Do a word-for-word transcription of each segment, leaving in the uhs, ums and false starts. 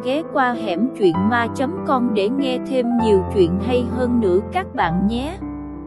ghé qua hẻm truyện ma chấm com để nghe thêm nhiều chuyện hay hơn nữa các bạn nhé.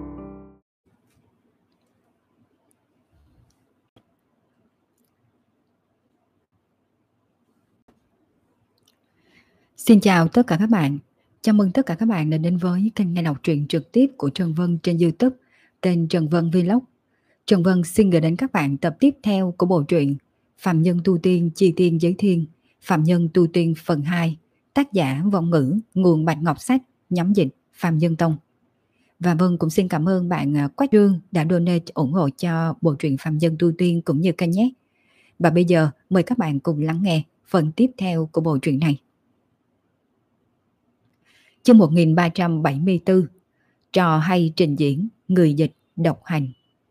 Xin chào tất cả các bạn. Chào mừng tất cả các bạn đã đến với kênh nghe đọc truyện trực tiếp của Trần Vân trên YouTube, kênh Trần Vân Vlog. Trần Vân xin gửi đến các bạn tập tiếp theo của bộ truyện Phạm Nhân Tu Tiên Chi Tiên Giới Thiên, Phạm Nhân Tu Tiên phần hai, tác giả Vọng Ngữ, nguồn Bạch Ngọc Sách, nhóm dịch Phạm Nhân Tông. Và Vân cũng xin cảm ơn bạn Quách Dương đã donate ủng hộ cho bộ truyện Phạm Nhân Tu Tiên cũng như kênh nhé. Và bây giờ mời các bạn cùng lắng nghe phần tiếp theo của bộ truyện này. Chương một nghìn ba trăm bảy mươi tư, trò hay trình diễn, người dịch độc hành.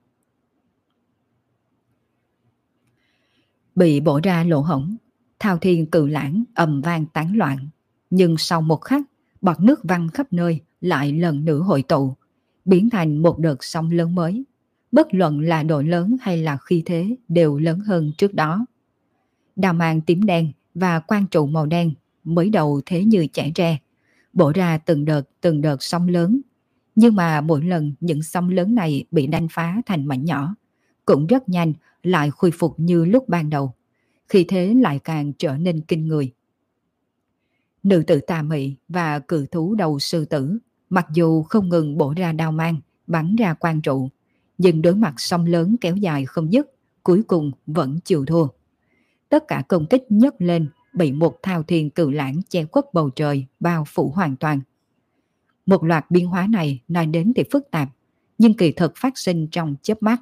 Bị bổ ra lỗ hổng, thao thiên cự lãng ầm vang tán loạn, nhưng sau một khắc, bọt nước văng khắp nơi lại lần nữa hội tụ, biến thành một đợt sóng lớn mới. Bất luận là độ lớn hay là khí thế đều lớn hơn trước đó. Đào mang tím đen và quang trụ màu đen mới đầu thế như chảy tre, bổ ra từng đợt từng đợt sóng lớn, nhưng mà mỗi lần những sóng lớn này bị đánh phá thành mảnh nhỏ, cũng rất nhanh lại khôi phục như lúc ban đầu, khi thế lại càng trở nên kinh người. Nữ tử tà mị và cự thú đầu sư tử mặc dù không ngừng bổ ra đao mang, bắn ra quang trụ, nhưng đối mặt sóng lớn kéo dài không dứt, cuối cùng vẫn chịu thua. Tất cả công kích nhấc lên bị một thao thiên cự lãng che khuất bầu trời bao phủ hoàn toàn. Một loạt biến hóa này nói đến thì phức tạp, nhưng kỳ thực phát sinh trong chớp mắt.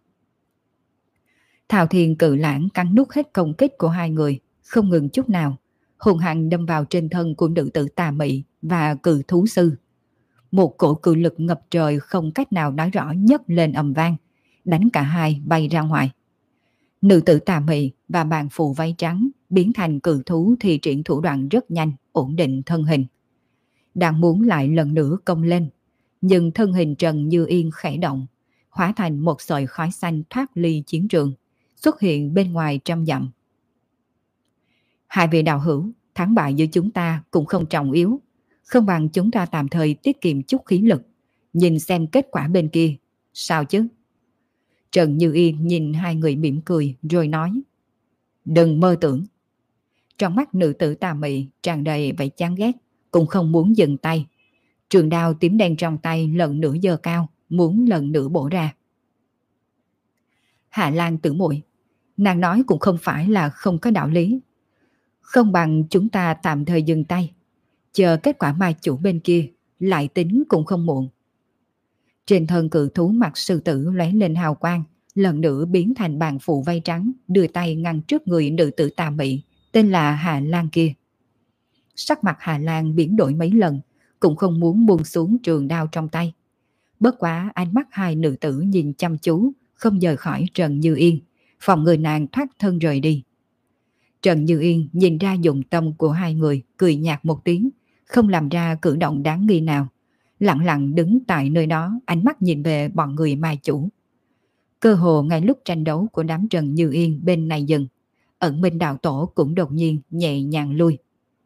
Thao thiên cự lãng cắn nuốt hết công kích của hai người, không ngừng chút nào, hùng hăng đâm vào trên thân của nữ tử tà mị và cự thú sư. Một cổ cự lực ngập trời không cách nào nói rõ nhấc lên ầm vang, đánh cả hai bay ra ngoài. Nữ tử tà mị và bạn phụ váy trắng biến thành cự thú thì triển thủ đoạn rất nhanh, ổn định thân hình. Đang muốn lại lần nữa công lên, nhưng thân hình Trần Như Yên khẽ động, hóa thành một sợi khói xanh thoát ly chiến trường, xuất hiện bên ngoài trăm dặm. Hai vị đạo hữu, thắng bại giữa chúng ta cũng không trọng yếu, không bằng chúng ta tạm thời tiết kiệm chút khí lực, nhìn xem kết quả bên kia, sao chứ? Trần Như Yên nhìn hai người mỉm cười rồi nói, đừng mơ tưởng. Trong mắt nữ tử tà mị tràn đầy vẻ chán ghét, cũng không muốn dừng tay. Trường đao tím đen trong tay lần nữa giơ cao, muốn lần nữa bổ ra. Hạ Lan tử muội, nàng nói cũng không phải là không có đạo lý. Không bằng chúng ta tạm thời dừng tay, chờ kết quả mai chủ bên kia, lại tính cũng không muộn. Trên thân cự thú mặt sư tử lóe lên hào quang, lần nữa biến thành bàn phụ vây trắng, đưa tay ngăn trước người nữ tử tà mị, tên là Hà Lan kia. Sắc mặt Hà Lan biến đổi mấy lần, cũng không muốn buông xuống trường đao trong tay. Bất quá ánh mắt hai nữ tử nhìn chăm chú, không rời khỏi Trần Như Yên, phòng người nàng thoát thân rời đi. Trần Như Yên nhìn ra dụng tâm của hai người, cười nhạt một tiếng, không làm ra cử động đáng nghi nào. Lặng lặng đứng tại nơi đó, ánh mắt nhìn về bọn người mai chủ. Cơ hồ ngay lúc tranh đấu của đám Trần Như Yên bên này dừng, Ẩn Minh đạo tổ cũng đột nhiên nhẹ nhàng lui.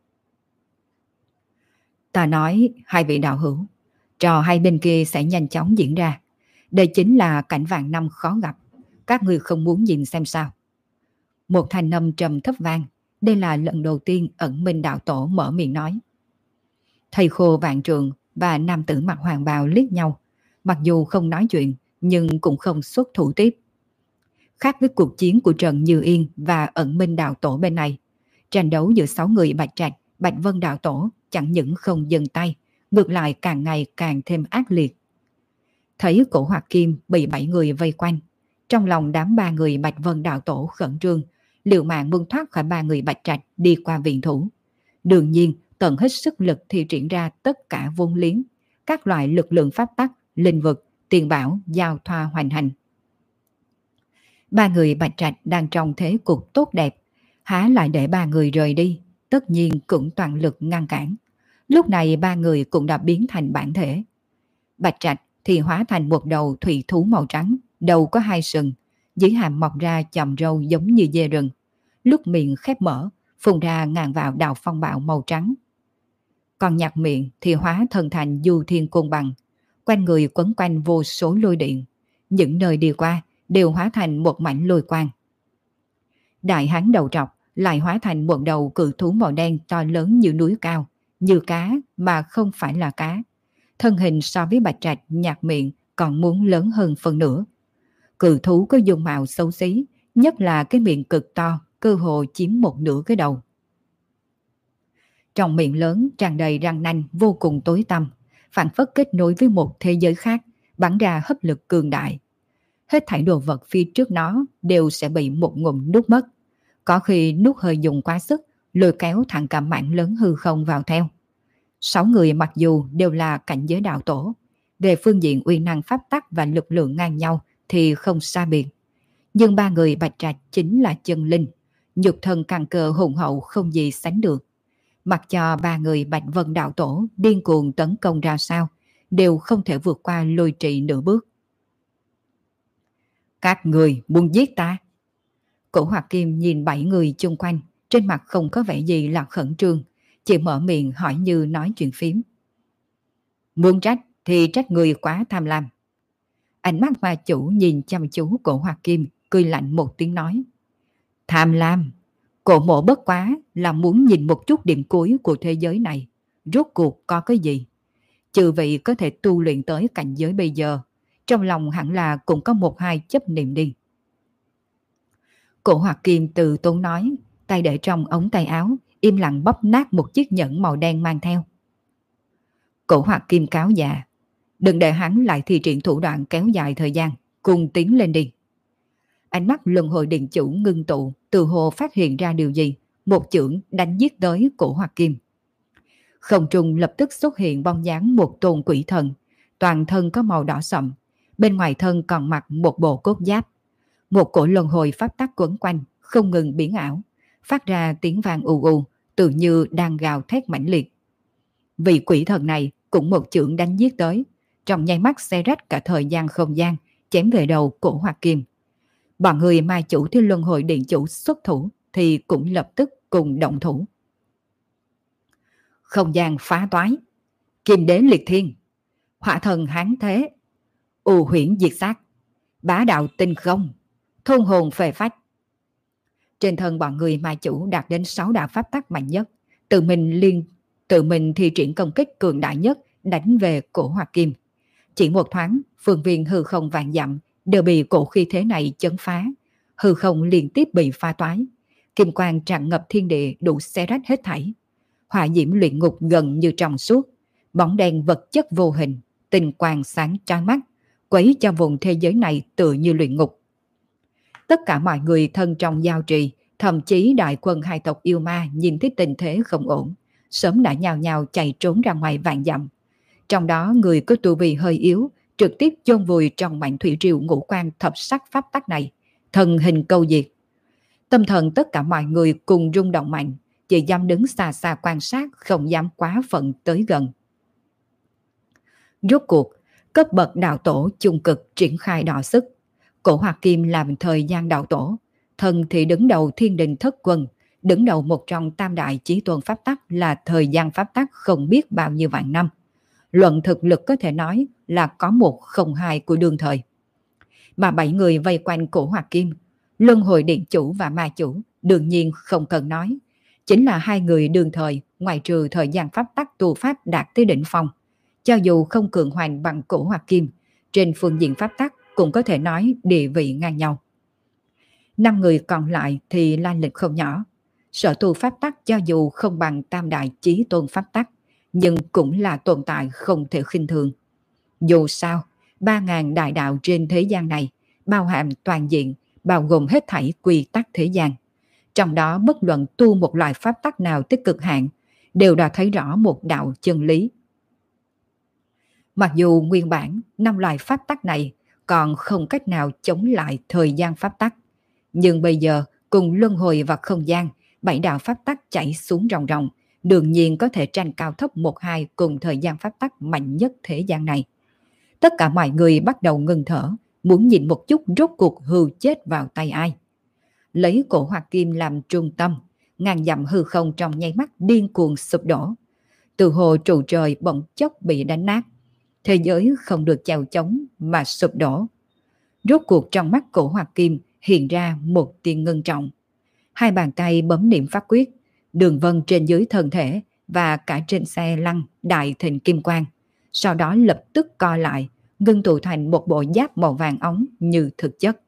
Ta nói hai vị đạo hữu, trò hai bên kia sẽ nhanh chóng diễn ra. Đây chính là cảnh vạn năm khó gặp, các người không muốn nhìn xem sao? Một thanh âm trầm thấp vang, đây là lần đầu tiên Ẩn Minh đạo tổ mở miệng nói. Thầy khô vạn trường và nam tử mặc hoàng bào liếc nhau, mặc dù không nói chuyện nhưng cũng không xuất thủ tiếp. Khác với cuộc chiến của Trần Như Yên và Ẩn Minh đạo tổ bên này, tranh đấu giữa sáu người Bạch Trạch, Bạch Vân đạo tổ chẳng những không dừng tay, ngược lại càng ngày càng thêm ác liệt. Thấy cổ Hoạt Kim bị bảy người vây quanh, trong lòng đám ba người Bạch Vân đạo tổ khẩn trương, liều mạng muốn thoát khỏi ba người Bạch Trạch đi qua viện thủ. Đương nhiên tận hết sức lực thì triển ra tất cả vốn liếng, các loại lực lượng pháp tắc, linh vực, tiền bảo, giao thoa hoành hành. Ba người Bạch Trạch đang trong thế cục tốt đẹp, há lại để ba người rời đi, tất nhiên cũng toàn lực ngăn cản. Lúc này ba người cũng đã biến thành bản thể. Bạch Trạch thì hóa thành một đầu thủy thú màu trắng, đầu có hai sừng, dưới hàm mọc ra chòm râu giống như dê rừng. Lúc miệng khép mở, phun ra ngàn vạn đạo phong bạo màu trắng. Còn nhạc miệng thì hóa thân thành du thiên côn bằng, quanh người quấn quanh vô số lôi điện, những nơi đi qua đều hóa thành một mảnh lôi quang. Đại hán đầu trọc lại hóa thành một đầu cự thú màu đen to lớn như núi cao, như cá mà không phải là cá. Thân hình so với Bạch Trạch nhạc miệng còn muốn lớn hơn phần nửa. Cự thú có dung mạo xấu xí, nhất là cái miệng cực to, cơ hồ chiếm một nửa cái đầu. Trong miệng lớn tràn đầy răng nanh vô cùng tối tăm, phảng phất kết nối với một thế giới khác, bắn ra hấp lực cường đại. Hết thảy đồ vật phía trước nó đều sẽ bị một ngụm nuốt mất. Có khi nuốt hơi dùng quá sức, lôi kéo thẳng cả mảng lớn hư không vào theo. Sáu người mặc dù đều là cảnh giới đạo tổ, về phương diện uy năng pháp tắc và lực lượng ngang nhau thì không xa biệt. Nhưng ba người Bạch Trạch chính là chân linh, nhục thân căn cơ hùng hậu không gì sánh được. Mặc cho ba người Bạch Vân đạo tổ điên cuồng tấn công ra sao, đều không thể vượt qua lôi trì nửa bước. Các người muốn giết ta? Cổ Hoạt Kim nhìn bảy người chung quanh, trên mặt không có vẻ gì là khẩn trương, chỉ mở miệng hỏi như nói chuyện phím. Muốn trách thì trách người quá tham lam. Ánh mắt ma chủ nhìn chăm chú Cổ Hoạt Kim, cười lạnh một tiếng nói. Tham lam? Cổ mộ bất quá là muốn nhìn một chút điểm cuối của thế giới này, rốt cuộc có cái gì? Trừ vị có thể tu luyện tới cảnh giới bây giờ, trong lòng hẳn là cũng có một hai chấp niệm đi. Cổ Hoạt Kim từ tốn nói, tay để trong ống tay áo, im lặng bóp nát một chiếc nhẫn màu đen mang theo. Cổ Hoạt Kim cáo già, đừng để hắn lại thi triển thủ đoạn kéo dài thời gian, cùng tiến lên đi. Ánh mắt luân hồi điện chủ ngưng tụ, từ hồ phát hiện ra điều gì, một chưởng đánh giết tới Cổ Hoạt Kim. Không trung lập tức xuất hiện bóng dáng một tôn quỷ thần, toàn thân có màu đỏ sậm, bên ngoài thân còn mặc một bộ cốt giáp. Một cổ luân hồi pháp tắc quấn quanh, không ngừng biến ảo, phát ra tiếng vang ù ù, tự như đang gào thét mãnh liệt. Vị quỷ thần này cũng một chưởng đánh giết tới, trong nháy mắt xé rách cả thời gian không gian, chém về đầu Cổ Hoạt Kim. Bọn người ma chủ thiên luân hồi điện chủ xuất thủ thì cũng lập tức cùng động thủ. Không gian phá toái, kim đế liệt thiên, hỏa thần hán thế, u huyễn diệt sát, bá đạo tinh không, thôn hồn phệ phách. Trên thân bọn người ma chủ đạt đến sáu đạo pháp tắc mạnh nhất, tự mình liên tự mình thi triển công kích cường đại nhất đánh về Cổ Hoạt Kim. Chỉ một thoáng, phương viên hư không vạn dặm đều bị cổ khí thế này chấn phá, hư không liên tiếp bị pha toái, kim quang tràn ngập thiên địa đủ xé rách hết thảy. Hỏa diễm luyện ngục gần như trong suốt, bóng đèn vật chất vô hình, tinh quang sáng trói mắt, quấy cho vùng thế giới này tựa như luyện ngục. Tất cả mọi người thân trong giao trì, thậm chí đại quân hai tộc yêu ma nhìn thấy tình thế không ổn, sớm đã nhào nhào chạy trốn ra ngoài vạn dặm. Trong đó người có tu vi hơi yếu, trực tiếp chôn vùi trong mảnh thủy triều ngũ quan thập sắc pháp tắc này, thần hình câu diệt. Tâm thần tất cả mọi người cùng rung động mạnh, chỉ dám đứng xa xa quan sát, không dám quá phận tới gần. Rốt cuộc, cấp bậc đạo tổ chung cực triển khai đọ sức. Cổ Hoạt Kim làm thời gian đạo tổ, thần thì đứng đầu thiên đình thất quân, đứng đầu một trong tam đại chí tôn pháp tắc là thời gian pháp tắc không biết bao nhiêu vạn năm. Luận thực lực có thể nói là có một không hai của đương thời. Mà bảy người vây quanh Cổ Hoạt Kim, luân hồi điện chủ và ma chủ, đương nhiên không cần nói, chính là hai người đương thời, ngoài trừ thời gian pháp tắc tu pháp đạt tới đỉnh phong. Cho dù không cường hoành bằng Cổ Hoạt Kim, trên phương diện pháp tắc cũng có thể nói địa vị ngang nhau. Năm người còn lại thì lai lịch không nhỏ. Sở tu pháp tắc cho dù không bằng tam đại chí tôn pháp tắc, nhưng cũng là tồn tại không thể khinh thường. Dù sao, ba ngàn đại đạo trên thế gian này, bao hàm toàn diện, bao gồm hết thảy quy tắc thế gian. Trong đó bất luận tu một loại pháp tắc nào tới cực hạn, đều đã thấy rõ một đạo chân lý. Mặc dù nguyên bản năm loại pháp tắc này còn không cách nào chống lại thời gian pháp tắc, nhưng bây giờ cùng luân hồi và không gian, bảy đạo pháp tắc chảy xuống ròng ròng, đương nhiên có thể tranh cao thấp một hai cùng thời gian pháp tắc mạnh nhất thế gian này. Tất cả mọi người bắt đầu ngừng thở, muốn nhìn một chút rốt cuộc hưu chết vào tay ai. Lấy Cổ Hoạt Kim làm trung tâm, ngàn dặm hư không trong nháy mắt điên cuồng sụp đổ. Từ hồ trụ trời bỗng chốc bị đánh nát, thế giới không được chèo chống mà sụp đổ. Rốt cuộc trong mắt Cổ Hoạt Kim hiện ra một tia ngưng trọng. Hai bàn tay bấm niệm pháp quyết, đường vân trên dưới thân thể và cả trên xe lăn đại thịnh kim quang, sau đó lập tức co lại, ngưng tụ thành một bộ giáp màu vàng óng như thực chất.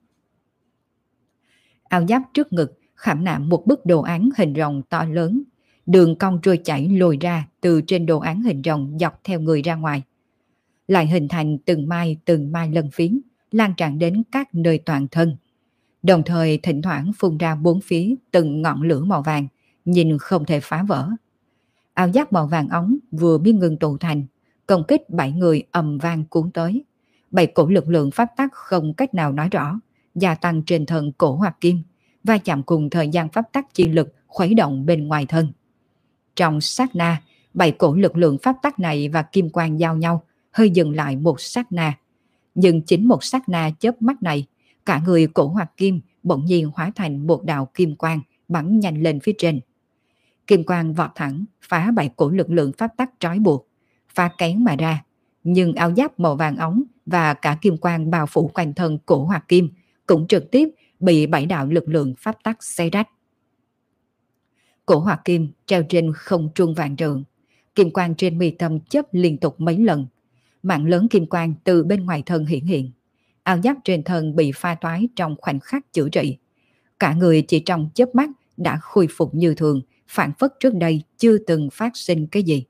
Áo giáp trước ngực khảm nạm một bức đồ án hình rồng to lớn, đường cong trôi chảy lồi ra từ trên đồ án hình rồng dọc theo người ra ngoài, lại hình thành từng mai từng mai lân phiến, lan tràn đến các nơi toàn thân, đồng thời thỉnh thoảng phun ra bốn phía từng ngọn lửa màu vàng, nhìn không thể phá vỡ. Áo giáp màu vàng óng vừa mới ngừng tụ thành, công kích bảy người ầm vang cuốn tới. Bảy cổ lực lượng pháp tắc không cách nào nói rõ, gia tăng trên thân Cổ Hoạt Kim, va chạm cùng thời gian pháp tắc chi lực khuấy động bên ngoài thân. Trong sát na, bảy cổ lực lượng pháp tắc này và kim quang giao nhau, hơi dừng lại một sát na. Nhưng chính một sát na chớp mắt này, cả người Cổ Hoạt Kim bỗng nhiên hóa thành một đạo kim quang bắn nhanh lên phía trên. Kim quang vọt thẳng, phá bảy cổ lực lượng pháp tắc trói buộc, phá kén mà ra. Nhưng áo giáp màu vàng óng và cả kim quang bao phủ quanh thân Cổ Hoạt Kim cũng trực tiếp bị bảy đạo lực lượng pháp tắc xé rách. Cổ Hoạt Kim treo trên không trung vạn trượng, kim quang trên mi tâm chớp liên tục mấy lần, mạng lớn kim quang từ bên ngoài thân hiện hiện. Áo giáp trên thân bị pha toái trong khoảnh khắc chữa trị, cả người chỉ trong chớp mắt đã khôi phục như thường, phản phất trước đây chưa từng phát sinh cái gì.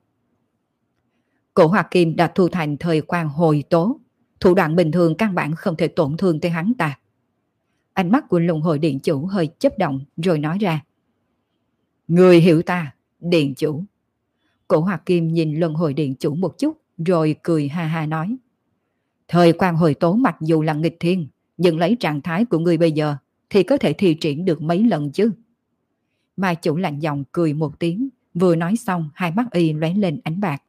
Cổ Hoạt Kim đã thu thành thời quang hồi tố, thủ đoạn bình thường căn bản không thể tổn thương tới hắn ta. Ánh mắt của Luân Hồi Điện Chủ hơi chớp động rồi nói ra: Người hiểu ta, Điện Chủ. Cổ Hoạt Kim nhìn Luân Hồi Điện Chủ một chút rồi cười ha ha nói: Thời quang hồi tố mặc dù là nghịch thiên, nhưng lấy trạng thái của người bây giờ thì có thể thi triển được mấy lần chứ. Ma Chủ lạnh giọng cười một tiếng, vừa nói xong hai mắt y lóe lên ánh bạc.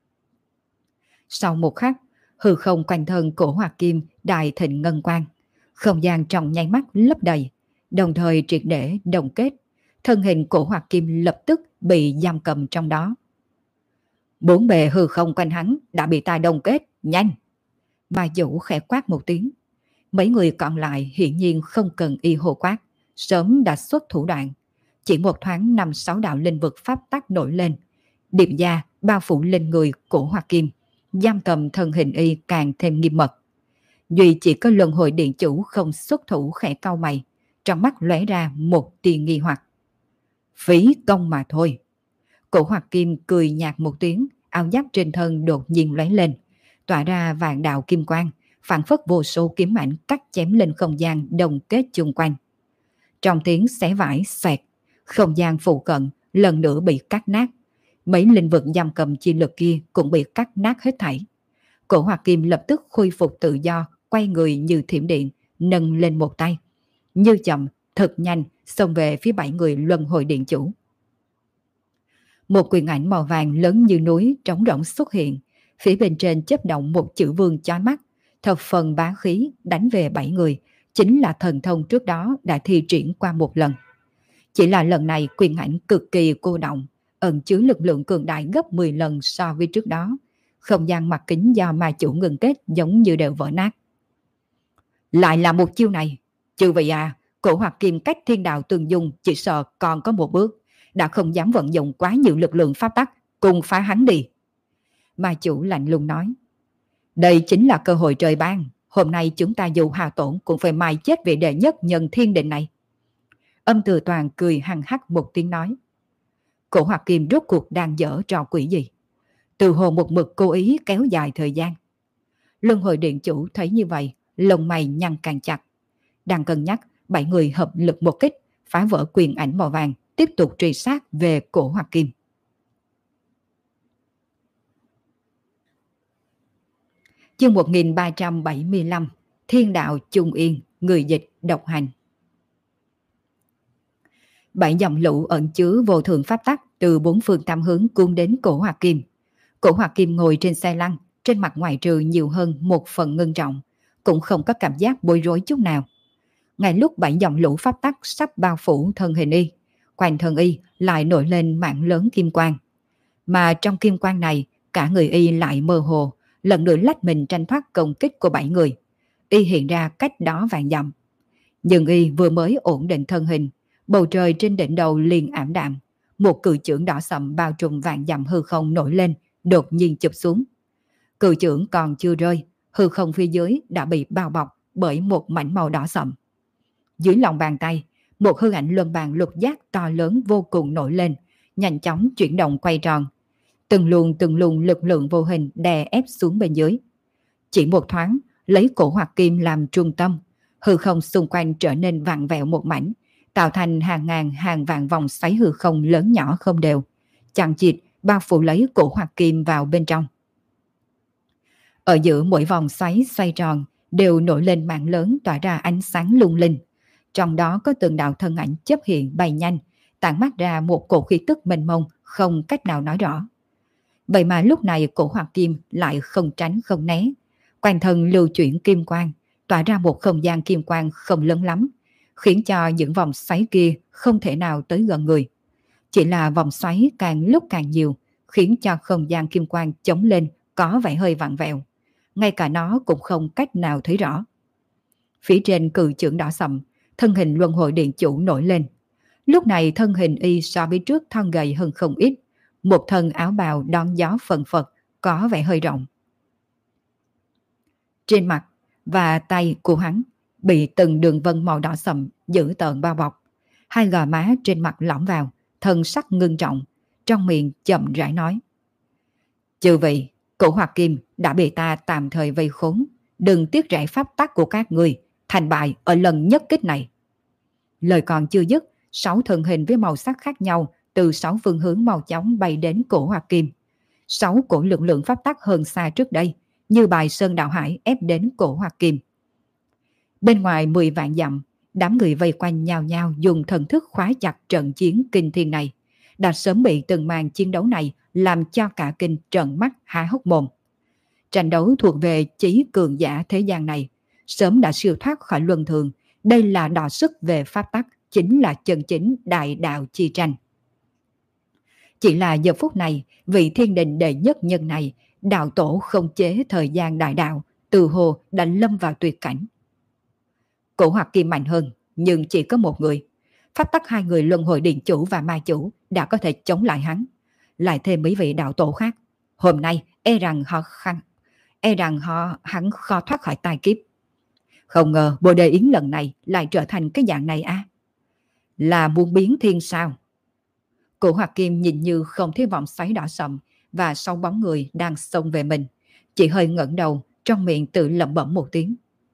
Sau một khắc, hư không quanh thân Cổ Hoạt Kim đại thịnh ngân quang, không gian trong nháy mắt lấp đầy, đồng thời triệt để đồng kết, thân hình Cổ Hoạt Kim lập tức bị giam cầm trong đó. Bốn bề hư không quanh hắn đã bị ta đồng kết, nhanh! Ma Chủ khẽ quát một tiếng. Mấy người còn lại hiển nhiên không cần y hô quát, sớm đã xuất thủ đoạn. Chỉ một thoáng năm sáu đạo linh vực pháp tắc nổi lên, điệp gia bao phủ lên người Cổ Hoạt Kim, giam cầm thân hình y càng thêm nghiêm mật. Duy chỉ có Luân Hồi Điện Chủ không xuất thủ khẽ cau mày, trong mắt lóe ra một tia nghi hoặc. Phí công mà thôi. Cổ Hoạt Kim cười nhạt một tiếng, áo giáp trên thân đột nhiên lóe lên, tỏa ra vạn đạo kim quang, phản phất vô số kiếm ảnh cắt chém lên không gian đồng kết chung quanh. Trong tiếng xé vải xoẹt, không gian phụ cận lần nữa bị cắt nát. Mấy linh vực giam cầm chi lực kia cũng bị cắt nát hết thảy. Cổ Hoạt Kim lập tức khôi phục tự do, quay người như thiểm điện, nâng lên một tay, như chậm, thật nhanh xông về phía bảy người Luân Hồi Điện Chủ. Một quyền ảnh màu vàng lớn như núi trống rỗng xuất hiện, phía bên trên chớp động một chữ vương chói mắt, thập phần bá khí đánh về bảy người, chính là thần thông trước đó đã thi triển qua một lần. Chỉ là lần này quyền ảnh cực kỳ cô động, ẩn chứa lực lượng cường đại gấp mười lần so với trước đó. Không gian mặt kính do Ma Chủ ngừng kết giống như đều vỡ nát. Lại là một chiêu này. Chư vị à, Cổ Hoạt Kim cách thiên đạo tương dung chỉ sợ còn có một bước, đã không dám vận dụng quá nhiều lực lượng pháp tắc, cùng phá hắn đi. Ma Chủ lạnh lùng nói: Đây chính là cơ hội trời ban, hôm nay chúng ta dù hao tổn cũng phải mai chết vị đệ nhất nhân thiên định này. Âm Từ Toàn cười hằng hắc một tiếng nói: Cổ Hoạt Kim rốt cuộc đang dở trò quỷ gì? Từ hồ một mực cố ý kéo dài thời gian. Luân Hồi Điện Chủ thấy như vậy, lông mày nhăn càng chặt. Đang cân nhắc, bảy người hợp lực một kích, phá vỡ quyền ảnh màu vàng, tiếp tục truy sát về Cổ Hoạt Kim. Chương một nghìn ba trăm bảy mươi lăm, Thiên Đạo Trung Yên, người dịch độc hành. Bảy dòng lũ ẩn chứa vô thượng pháp tắc từ bốn phương tám hướng cuốn đến Cổ Hoạt Kim. Cổ Hoạt Kim ngồi trên xe lăn, trên mặt ngoại trừ nhiều hơn một phần ngưng trọng, cũng không có cảm giác bối rối chút nào. Ngay lúc bảy dòng lũ pháp tắc sắp bao phủ thân hình y, quanh thân y lại nổi lên mảng lớn kim quang. Mà trong kim quang này, cả người y lại mơ hồ, lần nữa lách mình tranh thoát công kích của bảy người. Y hiện ra cách đó vạn dặm. Nhưng y vừa mới ổn định thân hình, bầu trời trên đỉnh đầu liền ảm đạm. Một cự chưởng đỏ sậm bao trùm vạn dặm hư không nổi lên, đột nhiên chụp xuống. Cự chưởng còn chưa rơi, hư không phía dưới đã bị bao bọc bởi một mảnh màu đỏ sậm. Dưới lòng bàn tay, một hư ảnh luân bàn lục giác to lớn vô cùng nổi lên, nhanh chóng chuyển động quay tròn. Từng luồng từng luồng lực lượng vô hình đè ép xuống bên dưới. Chỉ một thoáng, lấy cổ hoặc kim làm trung tâm, hư không xung quanh trở nên vặn vẹo một mảnh, tạo thành hàng ngàn hàng vạn vòng xoáy hư không lớn nhỏ không đều, chằng chịt bao phủ lấy cổ hoặc kim vào bên trong. Ở giữa mỗi vòng xoáy xoay tròn đều nổi lên mạng lớn tỏa ra ánh sáng lung linh. Trong đó có từng đạo thân ảnh chấp hiện bay nhanh, tản mát ra một cổ khí tức mênh mông không cách nào nói rõ. Vậy mà lúc này cổ hoặc kim lại không tránh không né, quanh thân lưu chuyển kim quang, tỏa ra một không gian kim quang không lớn lắm, khiến cho những vòng xoáy kia không thể nào tới gần người. Chỉ là vòng xoáy càng lúc càng nhiều, khiến cho không gian kim quang chống lên có vẻ hơi vặn vẹo. Ngay cả nó cũng không cách nào thấy rõ. Phía trên cự chưởng đỏ sậm, thân hình luân hồi điện chủ nổi lên. Lúc này thân hình y so với trước thon gầy hơn không ít, một thân áo bào đón gió phần phật, có vẻ hơi rộng. Trên mặt và tay của hắn bị từng đường vân màu đỏ sậm dữ tợn bao bọc. Hai gò má trên mặt lõm vào, thân sắc ngưng trọng, trong miệng chậm rãi nói: "Chư vị, cổ hoặc kim đã bị ta tạm thời vây khốn, đừng tiếc rẻ pháp tắc của các người, thành bại ở lần nhất kích này." Lời còn chưa dứt, sáu thân hình với màu sắc khác nhau từ sáu phương hướng mau chóng bay đến cổ hoặc kim. Sáu cổ lực lượng pháp tắc hơn xa trước đây, như bài sơn đạo hải ép đến cổ hoặc kim. Bên ngoài mười vạn dặm, đám người vây quanh nhao nhao dùng thần thức khóa chặt trận chiến kinh thiên này, đã sớm bị từng màn chiến đấu này làm cho cả kinh trợn mắt há hốc mồm. Tranh đấu thuộc về chí cường giả thế gian này, sớm đã siêu thoát khỏi luân thường. Đây là đọ sức về pháp tắc, chính là chân chính đại đạo chi tranh. Chỉ là giờ phút này, vị thiên đình đệ nhất nhân này, đạo tổ không chế thời gian đại đạo, từ hồ đã lâm vào tuyệt cảnh. Cổ hoặc kim mạnh hơn, nhưng chỉ có một người. Pháp tắc hai người luân hồi điện chủ và ma chủ đã có thể chống lại hắn. Lại thêm mấy vị đạo tổ khác. Hôm nay e rằng họ khăn, e rằng họ hắn khó thoát khỏi tai kiếp. Không ngờ Bồ Đề Yến lần này lại trở thành cái dạng này à? Là muốn biến thiên sao? Cổ hoặc kim nhìn như không thấy vòng xoáy đỏ sậm và sau bóng người đang xông về mình, chỉ hơi ngẩng đầu, trong miệng tự lẩm bẩm một tiếng.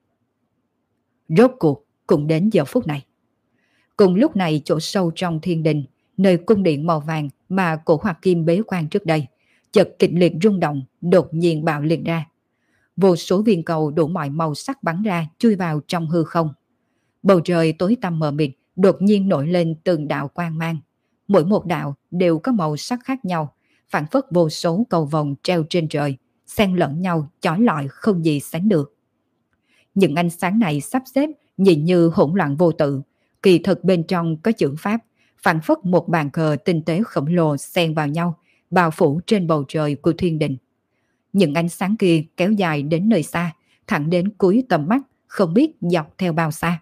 Rốt cuộc cũng đến giờ phút này. Cùng lúc này, chỗ sâu trong thiên đình, nơi cung điện màu vàng mà cổ hoặc kim bế quan trước đây, chợt kịch liệt rung động, đột nhiên bạo liệt ra. Vô số viên cầu đủ mọi màu sắc bắn ra, chui vào trong hư không. Bầu trời tối tăm mờ mịt, đột nhiên nổi lên từng đạo quang mang. Mỗi một đạo đều có màu sắc khác nhau, phản phất vô số cầu vồng treo trên trời, xen lẫn nhau chói lọi không gì sánh được. Những ánh sáng này sắp xếp nhìn như hỗn loạn vô tự, kỳ thực bên trong có chưởng pháp, phản phất một bàn cờ tinh tế khổng lồ xen vào nhau, bao phủ trên bầu trời của thiên đình. Những ánh sáng kia kéo dài đến nơi xa, thẳng đến cuối tầm mắt, không biết dọc theo bao xa.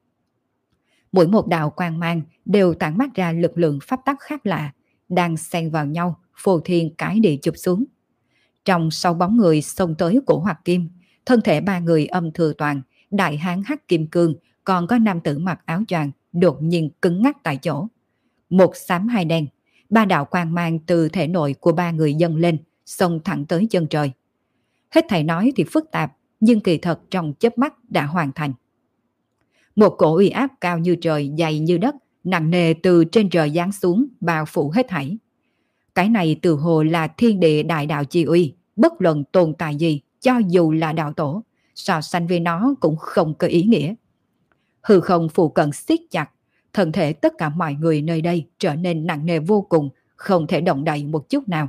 Mỗi một đạo quang mang đều tản mát ra lực lượng pháp tắc khác lạ, đang xen vào nhau, phô thiên cái địa chụp xuống. Trong sau bóng người xông tới cổ hoặc kim, thân thể ba người Âm Thừa Toàn, Đại Hán Hắc Kim Cương, còn có nam tử mặc áo choàng đột nhiên cứng ngắc tại chỗ. Một xám hai đen, ba đạo quang mang từ thể nội của ba người dâng lên, xông thẳng tới chân trời. Hết thảy nói thì phức tạp, nhưng kỳ thật trong chớp mắt đã hoàn thành. Một cổ uy áp cao như trời, dày như đất, nặng nề từ trên trời giáng xuống, bao phủ hết thảy. Cái này từ hồ là thiên địa đại đạo chi uy, bất luận tồn tại gì, cho dù là đạo tổ, so sánh với nó cũng không có ý nghĩa. Hư không phụ cận siết chặt, thân thể tất cả mọi người nơi đây trở nên nặng nề vô cùng, không thể động đậy một chút nào.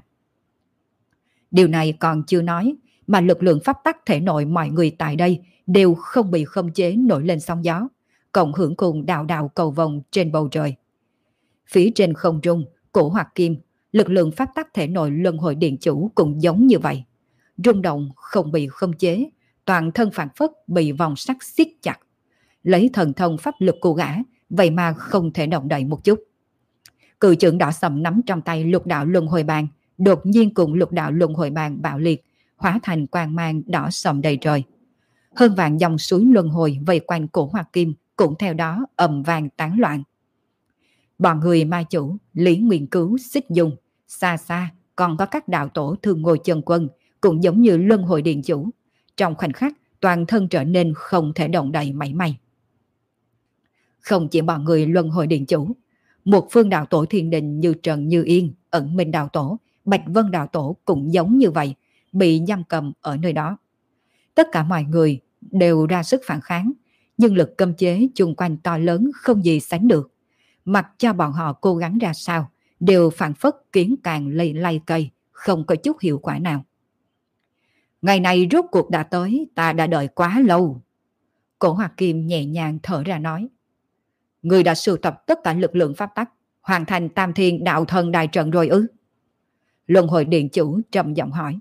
Điều này còn chưa nói, mà lực lượng pháp tắc thể nội mọi người tại đây đều không bị khống chế nổi lên sóng gió, cộng hưởng cùng đạo đạo cầu vồng trên bầu trời. Phía trên không trung, cổ hoặc kim, lực lượng pháp tắc thể nội luân hồi điện chủ cũng giống như vậy. Rung động không bị khống chế, toàn thân phản phất bị vòng sắt siết chặt. Lấy thần thông pháp lực của gã, vậy mà không thể động đậy một chút. Cự trưởng đỏ sầm nắm trong tay lục đạo luân hồi bàn, đột nhiên cùng lục đạo luân hồi bàn bạo liệt, hóa thành quang mang đỏ sầm đầy trời. Hơn vạn dòng suối luân hồi vây quanh cổ hoặc kim cũng theo đó ầm vang tán loạn. Bọn người ma chủ, Lý Nguyên Cứu, Xích Dung, xa xa còn có các đạo tổ thường ngồi chân quân, cũng giống như luân hồi điện chủ. Trong khoảnh khắc, toàn thân trở nên không thể động đậy mảy may. Không chỉ bọn người luân hồi điện chủ, một phương đạo tổ thiên đình như Trần Như Yên, Ẩn Minh đạo tổ, Bạch Vân đạo tổ cũng giống như vậy, bị giam cầm ở nơi đó. Tất cả mọi người đều ra sức phản kháng, nhưng lực cấm chế chung quanh to lớn không gì sánh được. Mặc cho bọn họ cố gắng ra sao, đều phản phất kiến càng lay lay cây, không có chút hiệu quả nào. Ngày này rốt cuộc đã tới, ta đã đợi quá lâu. Cổ Hoặc Kim nhẹ nhàng thở ra nói. Người đã sưu tập tất cả lực lượng pháp tắc, hoàn thành Tam Thiên đạo thần đại trận rồi ư? Luân hồi điện chủ trầm giọng hỏi.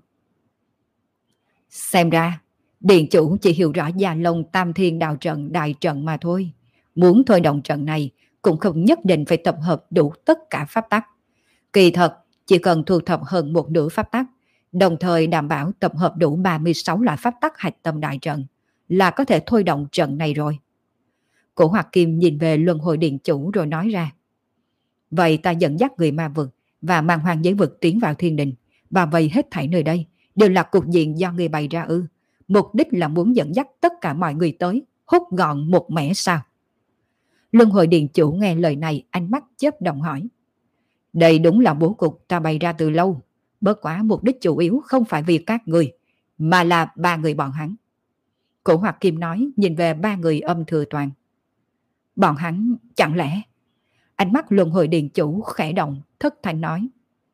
Xem ra, điện chủ chỉ hiểu rõ Gia Long Tam Thiên đạo trận đại trận mà thôi. Muốn thôi động trận này, cũng không nhất định phải tập hợp đủ tất cả pháp tắc. Kỳ thật, chỉ cần thu thập hơn một nửa pháp tắc, đồng thời đảm bảo tập hợp đủ ba mươi sáu loại pháp tắc hạch tâm đại trận, là có thể thôi động trận này rồi. Cổ Hoặc Kim nhìn về luân hồi điện chủ rồi nói ra. Vậy ta dẫn dắt người ma vực và mang hoàng giới vực tiến vào thiên đình, và vây hết thảy nơi đây, đều là cục diện do người bày ra ư? Mục đích là muốn dẫn dắt tất cả mọi người tới, hút gọn một mẻ sao? Luân hồi điện chủ nghe lời này, ánh mắt chớp động hỏi. Đây đúng là bố cục ta bày ra từ lâu, bớt quá mục đích chủ yếu không phải vì các người, mà là ba người bọn hắn. Cổ Hoặc Kim nói, nhìn về ba người Âm Thừa Toàn. Bọn hắn chẳng lẽ? Ánh mắt luân hồi điện chủ khẽ động, thất thanh nói.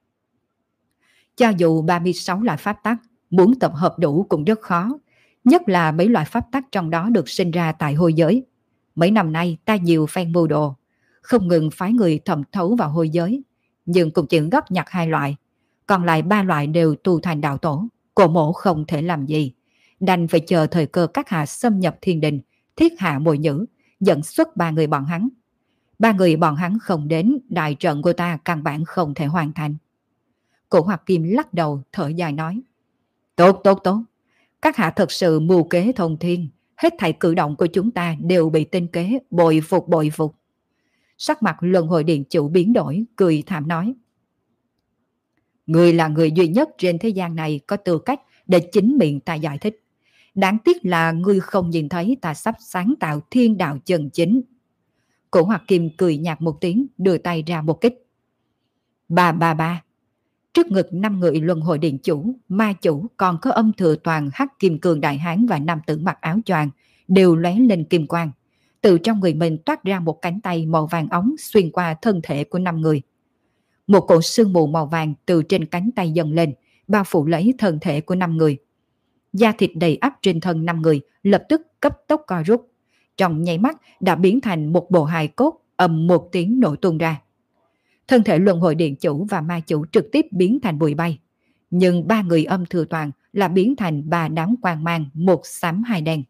Cho dù ba mươi sáu loại pháp tắc, muốn tập hợp đủ cũng rất khó, nhất là mấy loại pháp tắc trong đó được sinh ra tại hôi giới. Mấy năm nay ta nhiều phen mưu đồ, không ngừng phái người thẩm thấu vào hôi giới, nhưng cũng chỉ góp nhặt hai loại, còn lại ba loại đều tu thành đạo tổ. Cổ mộ không thể làm gì, đành phải chờ thời cơ các hạ xâm nhập thiên đình, thiết hạ mồi nhữ, dẫn xuất ba người bọn hắn. Ba người bọn hắn không đến, đại trận của ta căn bản không thể hoàn thành. Cổ Hoặc Kim lắc đầu thở dài nói. Tốt tốt tốt, các hạ thật sự mưu kế thông thiên, hết thảy cử động của chúng ta đều bị tinh kế, bội phục bội phục. Sắc mặt luân hồi điện chủ biến đổi, cười thảm nói. Người là người duy nhất trên thế gian này có tư cách để chính miệng ta giải thích. Đáng tiếc là ngươi không nhìn thấy ta sắp sáng tạo thiên đạo chân chính. Cổ Hoặc Kim cười nhạt một tiếng, đưa tay ra một kích. Ba ba ba. Trước ngực năm người luân hồi điện chủ, ma chủ, còn có Âm Thừa Toàn, Hắc Kim Cương đại hán và nam tử mặc áo choàng đều lóe lên kim quang. Từ trong người mình toát ra một cánh tay màu vàng óng xuyên qua thân thể của năm người. Một cỗ sương mù màu vàng từ trên cánh tay dần lên, bao phủ lấy thân thể của năm người. Da thịt đầy ắp trên thân năm người lập tức cấp tốc co rút, trong nháy mắt đã biến thành một bộ hài cốt, ầm một tiếng nổ tung ra. Thân thể luân hồi điện chủ và ma chủ trực tiếp biến thành bụi bay, nhưng ba người Âm Thừa Toàn là biến thành ba đám quang mang, một xám hai đen.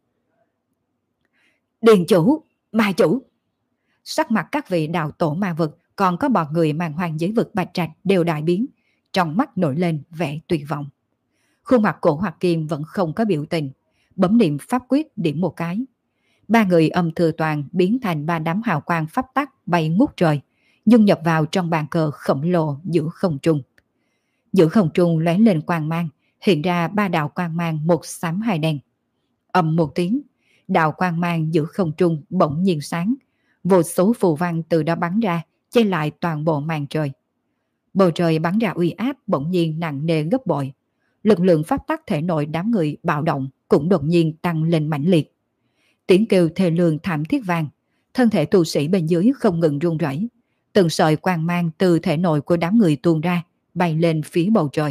Điện chủ, ma chủ. Sắc mặt các vị đạo tổ ma vực, còn có bọn người mang hoàng giới vực Bạch Trạch đều đại biến, trong mắt nổi lên vẻ tuyệt vọng. Khuôn mặt Cổ Hoặc Kim vẫn không có biểu tình, bấm niệm pháp quyết điểm một cái. Ba người Âm Thừa Toàn biến thành ba đám hào quang pháp tắc bay ngút trời, dung nhập vào trong bàn cờ khổng lồ giữa không trung. Giữa không trung lóe lên quang mang, hiện ra ba đạo quang mang một xám hai đen. Ầm một tiếng, đạo quang mang giữa không trung bỗng nhiên sáng, vô số phù văn từ đó bắn ra, che lại toàn bộ màn trời. Bầu trời bắn ra uy áp bỗng nhiên nặng nề gấp bội. Lực lượng pháp tắc thể nội đám người bạo động cũng đột nhiên tăng lên mãnh liệt. Tiếng kêu thê lương thảm thiết vang, thân thể tu sĩ bên dưới không ngừng run rẩy. Từng sợi quang mang từ thể nội của đám người tuôn ra, bay lên phía bầu trời.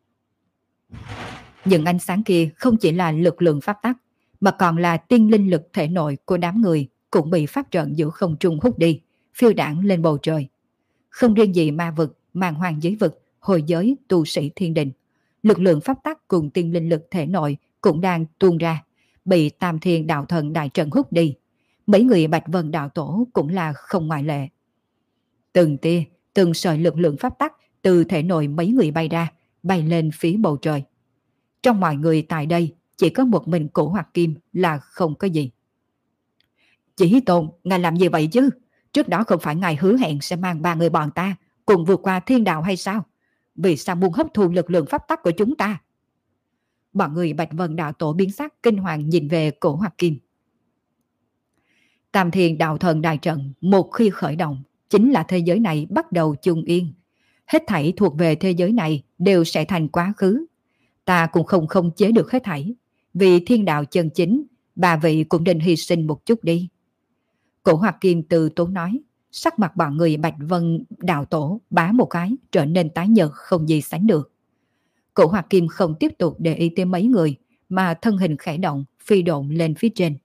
Những ánh sáng kia không chỉ là lực lượng pháp tắc, mà còn là tiên linh lực thể nội của đám người cũng bị pháp trận giữa không trung hút đi, phiêu đãng lên bầu trời. Không riêng gì ma vực, màn hoàng giới vực, hồi giới, tu sĩ thiên đình, lực lượng pháp tắc cùng tiên linh lực thể nội cũng đang tuôn ra, bị Tam Thiên Đạo Thần đại trận hút đi. Mấy người Bạch Vân Đạo Tổ cũng là không ngoại lệ. Từng tia, từng sợi lực lượng pháp tắc từ thể nội mấy người bay ra, bay lên phía bầu trời. Trong mọi người tại đây, chỉ có một mình Cổ Hoặc Kim là không có gì. Chỉ Tôn, ngài làm gì vậy chứ? Trước đó không phải ngài hứa hẹn sẽ mang ba người bọn ta cùng vượt qua thiên đạo hay sao? Vì sao muốn hấp thu lực lượng pháp tắc của chúng ta? Bọn người Bạch Vân Đạo Tổ biến sắc kinh hoàng nhìn về Cổ Hoặc Kim. Tam Thiên Đạo Thần đại trận một khi khởi động, chính là thế giới này bắt đầu chung yên. Hết thảy thuộc về thế giới này đều sẽ thành quá khứ. Ta cũng không không chế được hết thảy. Vì thiên đạo chân chính, bà vị cũng nên hy sinh một chút đi. Cổ Hoặc Kim từ tốn nói, sắc mặt bọn người Bạch Vân Đạo Tổ bá một cái trở nên tái nhợt không gì sánh được. Cổ Hoặc Kim không tiếp tục để ý tới mấy người, mà thân hình khẽ động, phi độn lên phía trên.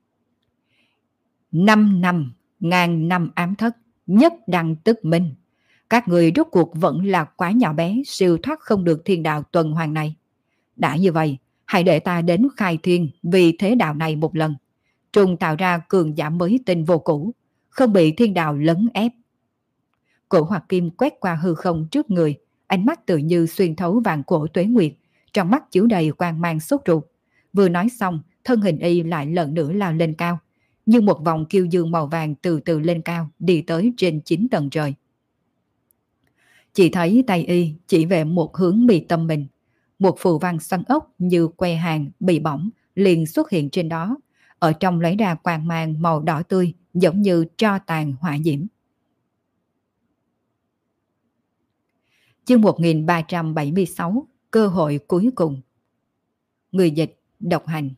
Năm năm, ngàn năm ám thất, nhất đăng tức minh. Các người rốt cuộc vẫn là quá nhỏ bé, siêu thoát không được thiên đạo tuần hoàn này. Đã như vậy, hãy để ta đến khai thiên vì thế đạo này một lần. Trùng tạo ra cường giả mới tinh vô cũ, không bị thiên đạo lấn ép. Cổ Hoặc Kim quét qua hư không trước người, ánh mắt tự như xuyên thấu vạn cổ tuế nguyệt, trong mắt chiếu đầy quang mang sốt ruột. Vừa nói xong, thân hình y lại lần nữa lao lên cao, như một vòng kiêu dương màu vàng từ từ lên cao, đi tới trên chín tầng trời. Chỉ thấy tay y chỉ về một hướng mi tâm mình, một phù văn xoắn ốc như que hàng bị bỏng liền xuất hiện trên đó, ở trong lấy ra quang mang màu đỏ tươi giống như tro tàn hỏa diễm. Chương một nghìn ba trăm bảy mươi sáu, cơ hội cuối cùng. Người dịch, độc hành.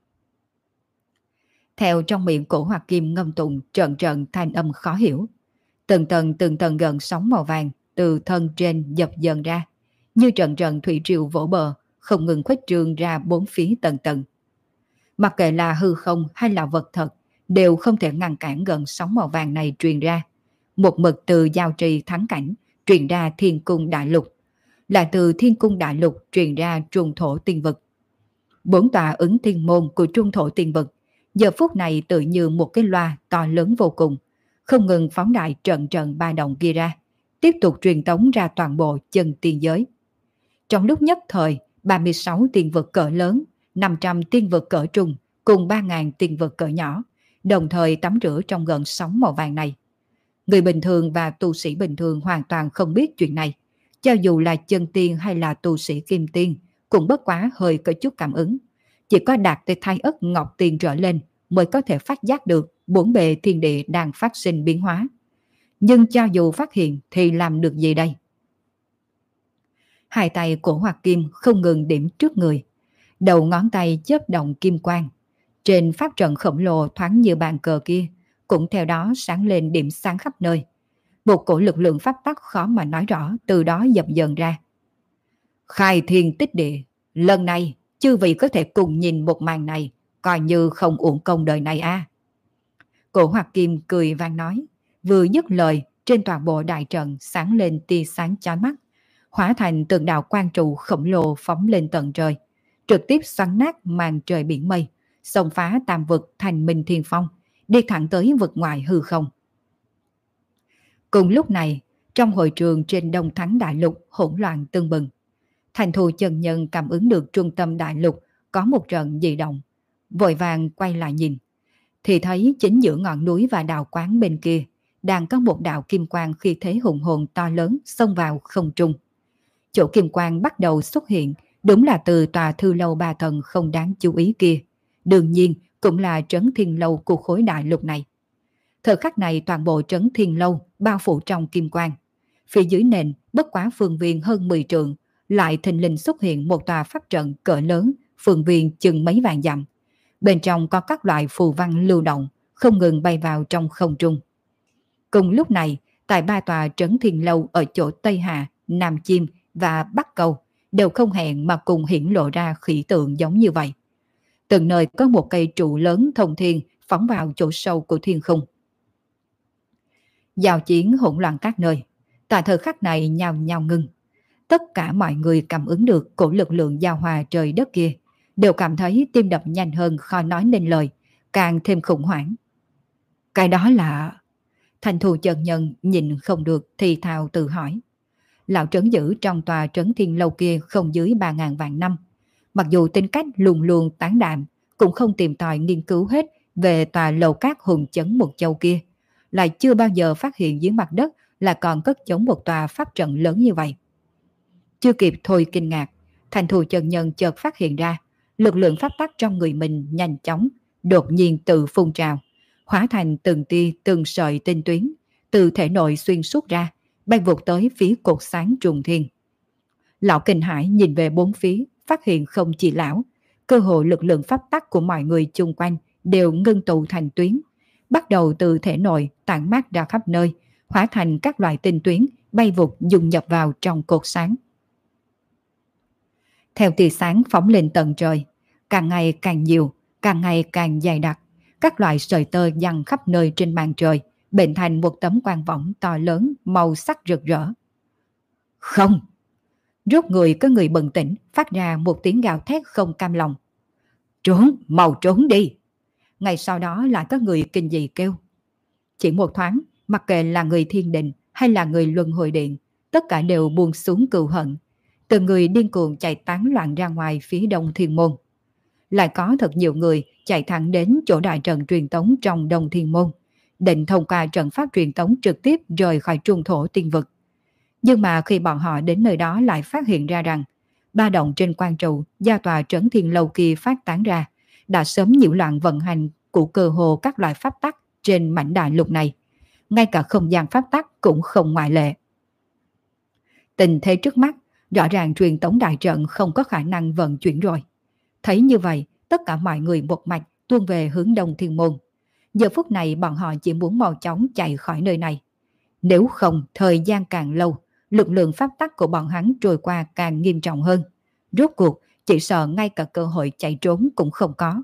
Theo trong miệng Cổ Hoặc Kim ngâm tụng trận trận thanh âm khó hiểu. Từng tầng từng tầng gần sóng màu vàng từ thân trên dập dần ra, như trận trận thủy triều vỗ bờ, không ngừng khuếch trương ra bốn phía tầng tầng. Mặc kệ là hư không hay là vật thật, đều không thể ngăn cản gần sóng màu vàng này truyền ra. Một mực từ giao trì thắng cảnh truyền ra thiên cung đại lục, là từ thiên cung đại lục truyền ra trung thổ tiên vực. Bốn tòa ứng thiên môn của trung thổ tiên vực giờ phút này tự như một cái loa to lớn vô cùng, không ngừng phóng đại trận trận ba động kia ra, tiếp tục truyền tống ra toàn bộ chân tiên giới. Trong lúc nhất thời, ba mươi sáu tiên vực cỡ lớn, năm trăm tiên vực cỡ trung cùng ba nghìn tiên vực cỡ nhỏ đồng thời tắm rửa trong gần sóng màu vàng này. Người bình thường và tu sĩ bình thường hoàn toàn không biết chuyện này, cho dù là chân tiên hay là tu sĩ kim tiên cũng bất quá hơi có chút cảm ứng. Chỉ có đạt tới thái ất ngọc tiên trở lên mới có thể phát giác được bốn bề thiên địa đang phát sinh biến hóa. Nhưng cho dù phát hiện thì làm được gì đây? Hai tay Cổ Hoặc Kim không ngừng điểm trước người, đầu ngón tay chớp động kim quang. Trên pháp trận khổng lồ thoáng như bàn cờ kia cũng theo đó sáng lên điểm sáng khắp nơi. Một cổ lực lượng pháp tắc khó mà nói rõ từ đó dập dần ra. Khai thiên tích địa, lần này chư vị có thể cùng nhìn một màn này, coi như không uổng công đời này a. À. Cổ Hoặc Kim cười vang nói, vừa dứt lời, trên toàn bộ đại trận sáng lên tia sáng chói mắt, hóa thành từng đạo quang trụ khổng lồ phóng lên tận trời, trực tiếp xoắn nát màn trời biển mây, xông phá tam vực thành minh thiên phong, đi thẳng tới vực ngoài hư không. Cùng lúc này, trong hội trường trên Đông Thắng Đại Lục hỗn loạn tưng bừng. Thành Thù chân nhân cảm ứng được trung tâm đại lục có một trận dị động, vội vàng quay lại nhìn, thì thấy chính giữa ngọn núi và đào quán bên kia đang có một đạo kim quang khi thế hùng hồn to lớn xông vào không trung. Chỗ kim quang bắt đầu xuất hiện đúng là từ tòa thư lâu ba thần không đáng chú ý kia, đương nhiên cũng là trấn thiên lâu của khối đại lục này. Thời khắc này toàn bộ trấn thiên lâu bao phủ trong kim quang. Phía dưới nền bất quá phương viên hơn mười trượng lại thình lình xuất hiện một tòa pháp trận cỡ lớn, phương viên chừng mấy vạn dặm. Bên trong có các loại phù văn lưu động, không ngừng bay vào trong không trung. Cùng lúc này, tại ba tòa trấn thiên lâu ở chỗ Tây Hà, Nam Chiêm và Bắc Cầu đều không hẹn mà cùng hiển lộ ra khỉ tượng giống như vậy. Từng nơi có một cây trụ lớn thông thiên phóng vào chỗ sâu của thiên khung. Giao chiến hỗn loạn các nơi, Tại thời khắc này nhào nhào ngưng. Tất cả mọi người cảm ứng được cổ lực lượng giao hòa trời đất kia, đều cảm thấy tim đập nhanh hơn khó nói nên lời, càng thêm khủng hoảng. Cái đó là... Thành thù chân nhân nhìn không được thì thào tự hỏi. Lão trấn giữ trong tòa trấn thiên lâu kia không dưới ba ngàn vạn năm. Mặc dù tính cách luôn luôn tán đạm, cũng không tìm tòi nghiên cứu hết về tòa lầu cát hùng chấn một châu kia, lại chưa bao giờ phát hiện dưới mặt đất là còn cất chống một tòa pháp trận lớn như vậy. Chưa kịp thôi kinh ngạc, thành thù chân nhân chợt phát hiện ra, lực lượng pháp tắc trong người mình nhanh chóng, đột nhiên tự phun trào, hóa thành từng tia từng sợi tinh tuyến, từ thể nội xuyên suốt ra, bay vụt tới phía cột sáng trùng thiên. Lão kinh hãi nhìn về bốn phía, phát hiện không chỉ lão, cơ hội lực lượng pháp tắc của mọi người chung quanh đều ngưng tụ thành tuyến, bắt đầu từ thể nội tản mát ra khắp nơi, hóa thành các loại tinh tuyến bay vụt dung nhập vào trong cột sáng. Theo tia sáng phóng lên tận trời, càng ngày càng nhiều, càng ngày càng dày đặc, các loại sợi tơ giăng khắp nơi trên màn trời, bệnh thành một tấm quang võng to lớn, màu sắc rực rỡ. Không! Rốt người có người bừng tỉnh, phát ra một tiếng gào thét không cam lòng. Trốn, mau trốn đi! Ngay sau đó lại có người kinh dị kêu. Chỉ một thoáng, mặc kệ là người thiên đình hay là người luân hồi điện, tất cả đều buông xuống cừu hận. Từng người điên cuồng chạy tán loạn ra ngoài phía đông thiên môn. Lại có thật nhiều người chạy thẳng đến chỗ đại trận truyền tống trong đông thiên môn, định thông qua trận pháp truyền tống trực tiếp rời khỏi trung thổ tiên vực. Nhưng mà khi bọn họ đến nơi đó lại phát hiện ra rằng, ba động trên quan trụ do tòa trấn thiên lâu kia phát tán ra, đã sớm nhiễu loạn vận hành của cơ hồ các loại pháp tắc trên mảnh đại lục này. Ngay cả không gian pháp tắc cũng không ngoại lệ. Tình thế trước mắt, rõ ràng truyền tống đại trận không có khả năng vận chuyển rồi. Thấy như vậy, tất cả mọi người một mạch tuôn về hướng đông thiên môn. Giờ phút này bọn họ chỉ muốn mau chóng chạy khỏi nơi này. Nếu không, thời gian càng lâu, lực lượng pháp tắc của bọn hắn trôi qua càng nghiêm trọng hơn. Rốt cuộc, chỉ sợ ngay cả cơ hội chạy trốn cũng không có.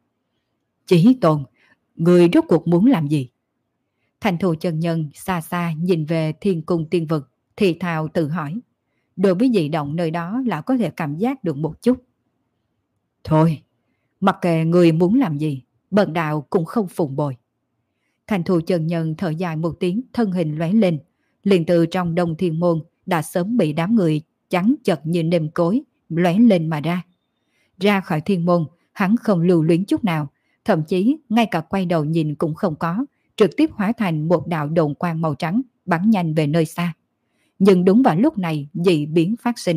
Chí Tôn, người rốt cuộc muốn làm gì? Thành thù chân nhân xa xa nhìn về thiên cung tiên vực, thì thào tự hỏi. Đối với dị động nơi đó lão có thể cảm giác được một chút. Thôi, mặc kệ người muốn làm gì, bần đạo cũng không phụng bồi. Thành thù chân nhân thở dài một tiếng, thân hình lóe lên, liền từ trong đông thiên môn đã sớm bị đám người trắng chật như nêm cối lóe lên mà ra. Ra khỏi thiên môn, hắn không lưu luyến chút nào, thậm chí ngay cả quay đầu nhìn cũng không có, trực tiếp hóa thành một đạo độn quang màu trắng bắn nhanh về nơi xa. Nhưng đúng vào lúc này dị biến phát sinh.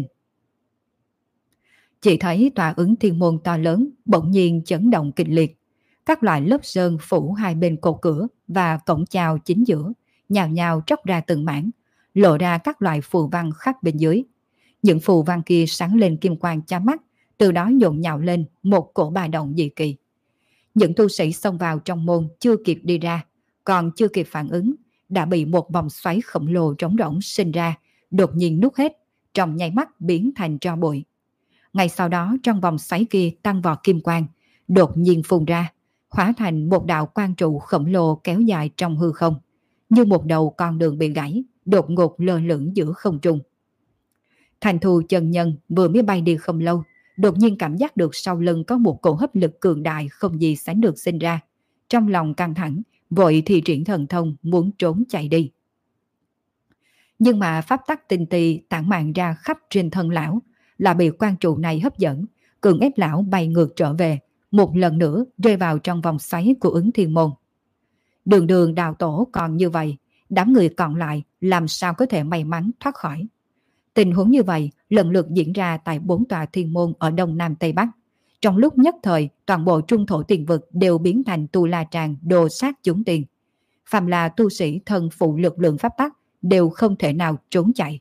Chỉ thấy tòa ứng thiên môn to lớn bỗng nhiên chấn động kịch liệt. Các loại lớp sơn phủ hai bên cột cửa và cổng chào chính giữa, nhào nhào tróc ra từng mảng, lộ ra các loại phù văn khắc bên dưới. Những phù văn kia sáng lên kim quang chói mắt, từ đó nhộn nhạo lên một cổ bà động dị kỳ. Những tu sĩ xông vào trong môn chưa kịp đi ra, còn chưa kịp phản ứng, đã bị một vòng xoáy khổng lồ trống rỗng sinh ra, đột nhiên nuốt hết, trong nháy mắt biến thành tro bụi. Ngay sau đó trong vòng xoáy kia tăng vọt kim quang, đột nhiên phun ra, hóa thành một đạo quang trụ khổng lồ kéo dài trong hư không, như một đầu con đường bị gãy, đột ngột lơ lửng giữa không trung. Thành thù chân nhân vừa mới bay đi không lâu, đột nhiên cảm giác được sau lưng có một cổ hấp lực cường đại không gì sánh được sinh ra. Trong lòng căng thẳng, vội thì triển thần thông muốn trốn chạy đi. Nhưng mà pháp tắc tinh tì tản mạn ra khắp trên thân lão, là bị quan trụ này hấp dẫn, cường ép lão bay ngược trở về, một lần nữa rơi vào trong vòng xoáy của ứng thiên môn. Đường đường đào tổ còn như vậy, đám người còn lại làm sao có thể may mắn thoát khỏi. Tình huống như vậy lần lượt diễn ra tại bốn tòa thiên môn ở Đông Nam Tây Bắc. Trong lúc nhất thời, toàn bộ trung thổ tiền vực đều biến thành tu la tràng đồ sát chúng tiền. Phàm là tu sĩ thân phụ lực lượng pháp tắc đều không thể nào trốn chạy.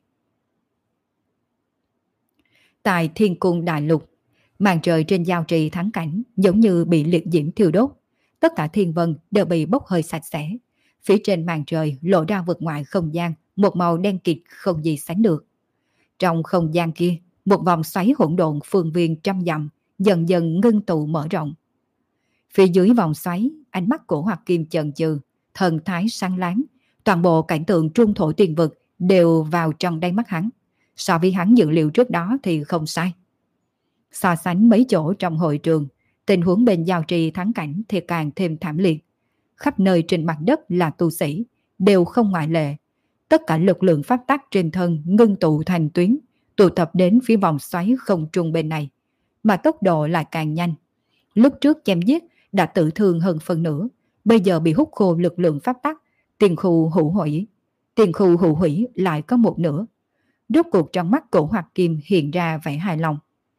Tại thiên cung đại lục, màn trời trên giao trì thắng cảnh giống như bị liệt diễm thiêu đốt. Tất cả thiên vân đều bị bốc hơi sạch sẽ. Phía trên màn trời lộ ra vực ngoại không gian, một màu đen kịt không gì sánh được. Trong không gian kia, một vòng xoáy hỗn độn phương viên trăm dặm dần dần ngưng tụ mở rộng. Phía dưới vòng xoáy, ánh mắt của Hoặc Kim chần chừ, thần thái sáng láng, toàn bộ cảnh tượng trung thổ tiền vực đều vào trong đáy mắt hắn. So với hắn dự liệu trước đó thì không sai. So sánh mấy chỗ trong hội trường, tình huống bên giao trì thắng cảnh thì càng thêm thảm liệt. Khắp nơi trên mặt đất là tu sĩ, đều không ngoại lệ. Tất cả lực lượng pháp tắc trên thân ngưng tụ thành tuyến, tụ tập đến phía vòng xoáy không trung bên này, mà tốc độ lại càng nhanh. Lúc trước chém giết đã tử thương hơn phần nửa, bây giờ bị hút khô lực lượng pháp tắc, tiền khu hữu hủy. Tiền khu hữu hủy lại có một nửa. Rốt cuộc trong mắt Cổ Hoạt Kim hiện ra vẻ hài lòng.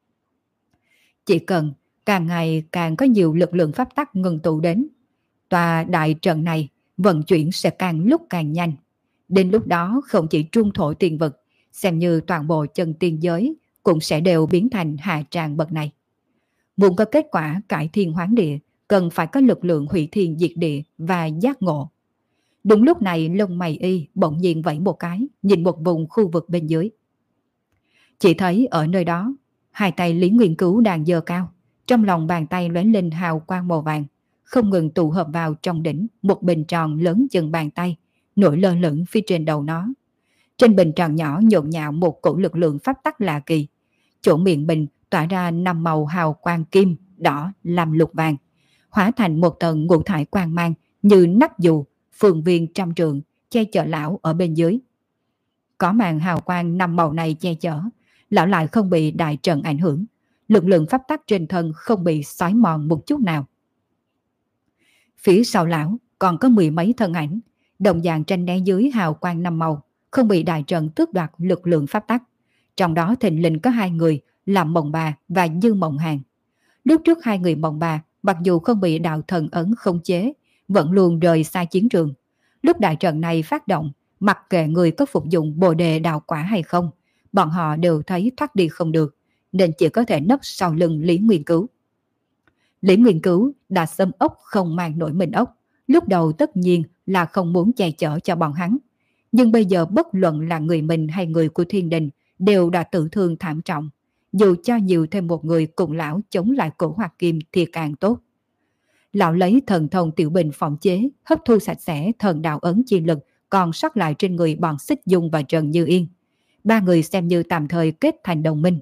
Chỉ cần càng ngày càng có nhiều lực lượng pháp tắc ngưng tụ đến, tòa đại trận này vận chuyển sẽ càng lúc càng nhanh. Đến lúc đó không chỉ trung thổ tiền vực, xem như toàn bộ chân tiên giới cũng sẽ đều biến thành hạ tràng bậc này. Muốn có kết quả cải thiên hoán địa, cần phải có lực lượng hủy thiên diệt địa và giác ngộ. Đúng lúc này lông mày y bỗng nhiên vẫy một cái, nhìn một vùng khu vực bên dưới. Chỉ thấy ở nơi đó, hai tay Lý Nguyên Cứu đang giơ cao, trong lòng bàn tay lóe lên hào quang màu vàng, không ngừng tụ hợp vào trong đỉnh một bình tròn lớn chừng bàn tay, nổi lơ lửng phía trên đầu nó. Trên bình tròn nhỏ nhộn nhạo một cổ lực lượng pháp tắc lạ kỳ. Chỗ miệng bình tỏa ra năm màu hào quang kim, đỏ, lam, lục, vàng, hóa thành một tầng ngũ thải quang mang như nắp dù, phương viên trăm trượng, che chở lão ở bên dưới. Có màn hào quang năm màu này che chở, lão lại không bị đại trận ảnh hưởng, lực lượng pháp tắc trên thân không bị xói mòn một chút nào. Phía sau lão còn có mười mấy thân ảnh, đồng dạng tranh né dưới hào quang năm màu, không bị đại trận tước đoạt lực lượng pháp tắc. Trong đó thình lình có hai người là Mộng Bà và Dư Mộng Hàn. Lúc trước hai người Mộng Bà mặc dù không bị đạo thần ấn khống chế, vẫn luôn rời xa chiến trường. Lúc đại trận này phát động, mặc kệ người có phục dụng bồ đề đạo quả hay không, bọn họ đều thấy thoát đi không được, nên chỉ có thể nấp sau lưng Lý Nguyên Cứu. Lý Nguyên Cứu đã xâm ốc không mang nổi mình ốc, lúc đầu tất nhiên là không muốn che chở cho bọn hắn. Nhưng bây giờ bất luận là người mình hay người của thiên đình đều đã tự thương thảm trọng. Dù cho nhiều thêm một người cùng lão chống lại Cổ Hoạt Kim thì càng tốt. Lão lấy thần thông tiểu bình phòng chế, hấp thu sạch sẽ thần đạo ấn chi lực còn sót lại trên người bọn Xích Dung và Trần Như Yên. Ba người xem như tạm thời kết thành đồng minh.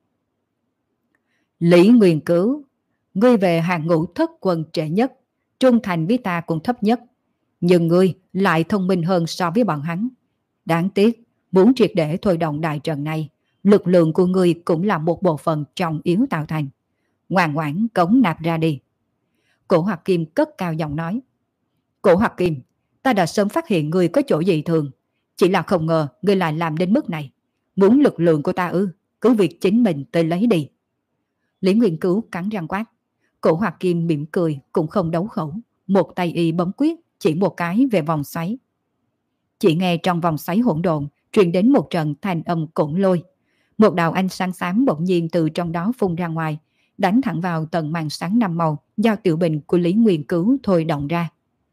Lý Nguyên Cứu, ngươi về hàng ngũ thất quân trẻ nhất, trung thành với ta cũng thấp nhất. Nhưng ngươi lại thông minh hơn so với bọn hắn. Đáng tiếc, muốn triệt để thôi động đại trận này, lực lượng của ngươi cũng là một bộ phận trọng yếu tạo thành. Ngoan ngoãn cống nạp ra đi. Cổ Hoạt Kim cất cao giọng nói. Cổ Hoạt Kim, ta đã sớm phát hiện ngươi có chỗ dị thường, chỉ là không ngờ ngươi lại làm đến mức này. Muốn lực lượng của ta ư, cứ việc chính mình tới lấy đi. Lý Nguyên Cứu cắn răng quát. Cổ Hoạt Kim mỉm cười cũng không đấu khẩu, một tay y bấm quyết chỉ một cái về vòng xoáy. Chỉ nghe trong vòng xoáy hỗn độn truyền đến một trận thanh âm cổn lôi. Một đạo ánh sáng xám bỗng nhiên từ trong đó phun ra ngoài, đánh thẳng vào tầng màn sáng năm màu do tiểu bình của Lý Nguyên Cứu thôi động ra.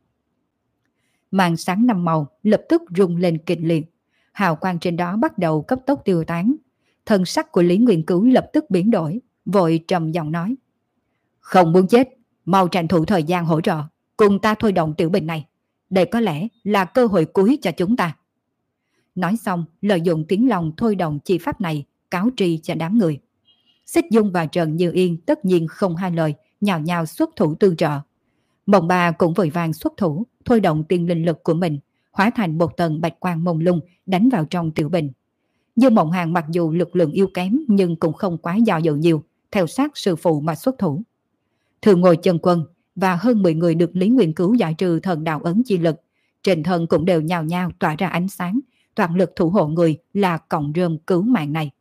Màn sáng năm màu lập tức rung lên kịch liệt, hào quang trên đó bắt đầu cấp tốc tiêu tán. Thân sắc của Lý Nguyên Cứu lập tức biến đổi, vội trầm giọng nói. Không muốn chết, mau tranh thủ thời gian hỗ trợ, cùng ta thôi động tiểu bình này. Đây có lẽ là cơ hội cuối cho chúng ta. Nói xong, lợi dụng tiếng lòng thôi động chi pháp này, cáo tri cho đám người. Xích Dung và Trần Như Yên tất nhiên không hai lời, nhào nhào xuất thủ tương trợ. Mộng Bà cũng vội vàng xuất thủ, thôi động tiên linh lực của mình, hóa thành một tầng bạch quang mông lung đánh vào trong tiểu bình. Như Mộng Hàn mặc dù lực lượng yếu kém nhưng cũng không quá do dự nhiều, theo sát sư phụ mà xuất thủ. Thường Ngồi Chân Quân và hơn mười người được Lý Nguyên Cứu giải trừ thần đạo ấn chi lực, trên thân cũng đều nhào nhào tỏa ra ánh sáng, toàn lực thủ hộ người là cọng rơm cứu mạng này.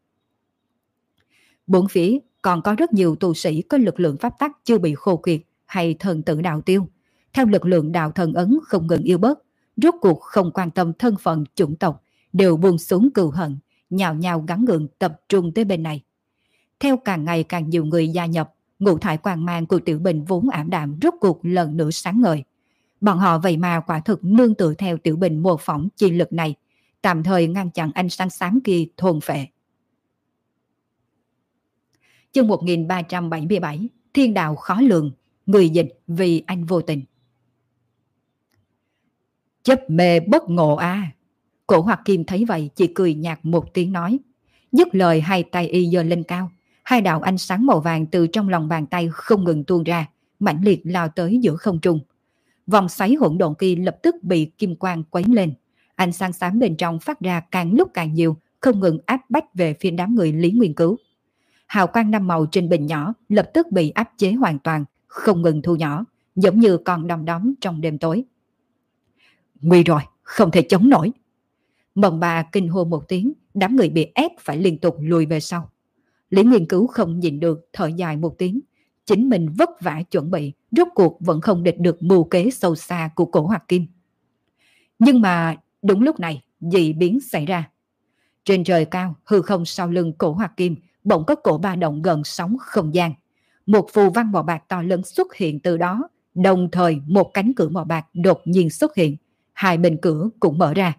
Bốn phía còn có rất nhiều tu sĩ có lực lượng pháp tắc chưa bị khô kiệt hay thần tử đạo tiêu, theo lực lượng đạo thần ấn không ngừng yêu bớt, rốt cuộc không quan tâm thân phận chủng tộc, đều buông xuống cừu hận, nhào nhào gắn gượng tập trung tới bên này. Theo càng ngày càng nhiều người gia nhập, ngũ thải quang mang của tiểu bình vốn ảm đạm rốt cuộc lần nữa sáng ngời. Bọn họ vậy mà quả thực nương tựa theo tiểu bình mô phỏng chi lực này, tạm thời ngăn chặn ánh sáng xám kia thôn phệ. Chương một nghìn ba trăm bảy mươi bảy, Thiên đạo khó lường, người dịch vì anh vô tình. Chấp mê bất ngộ à, Cổ Hoặc Kim thấy vậy chỉ cười nhạt một tiếng nói. Dứt lời hai tay y giơ lên cao. Hai đạo ánh sáng màu vàng từ trong lòng bàn tay không ngừng tuôn ra, mãnh liệt lao tới giữa không trung. Vòng xoáy hỗn độn kia lập tức bị kim quang quấy lên. Ánh sáng xám bên trong phát ra càng lúc càng nhiều, không ngừng áp bách về phía đám người Lý Nguyên Cứu. Hào quang năm màu trên bình nhỏ lập tức bị áp chế hoàn toàn, không ngừng thu nhỏ, giống như còn đom đóm trong đêm tối. Nguy rồi, không thể chống nổi. Mộng Bà kinh hô một tiếng, đám người bị ép phải liên tục lùi về sau. Lý Nguyên Cứu không nhịn được, thở dài một tiếng. Chính mình vất vả chuẩn bị, rốt cuộc vẫn không địch được mưu kế sâu xa của Cổ Hoặc Kim. Nhưng mà đúng lúc này, dị biến xảy ra. Trên trời cao, hư không sau lưng Cổ Hoặc Kim bỗng có cổ ba động gần sóng không gian. Một phù văn màu bạc to lớn xuất hiện từ đó, đồng thời một cánh cửa màu bạc đột nhiên xuất hiện, hai bên cửa cũng mở ra.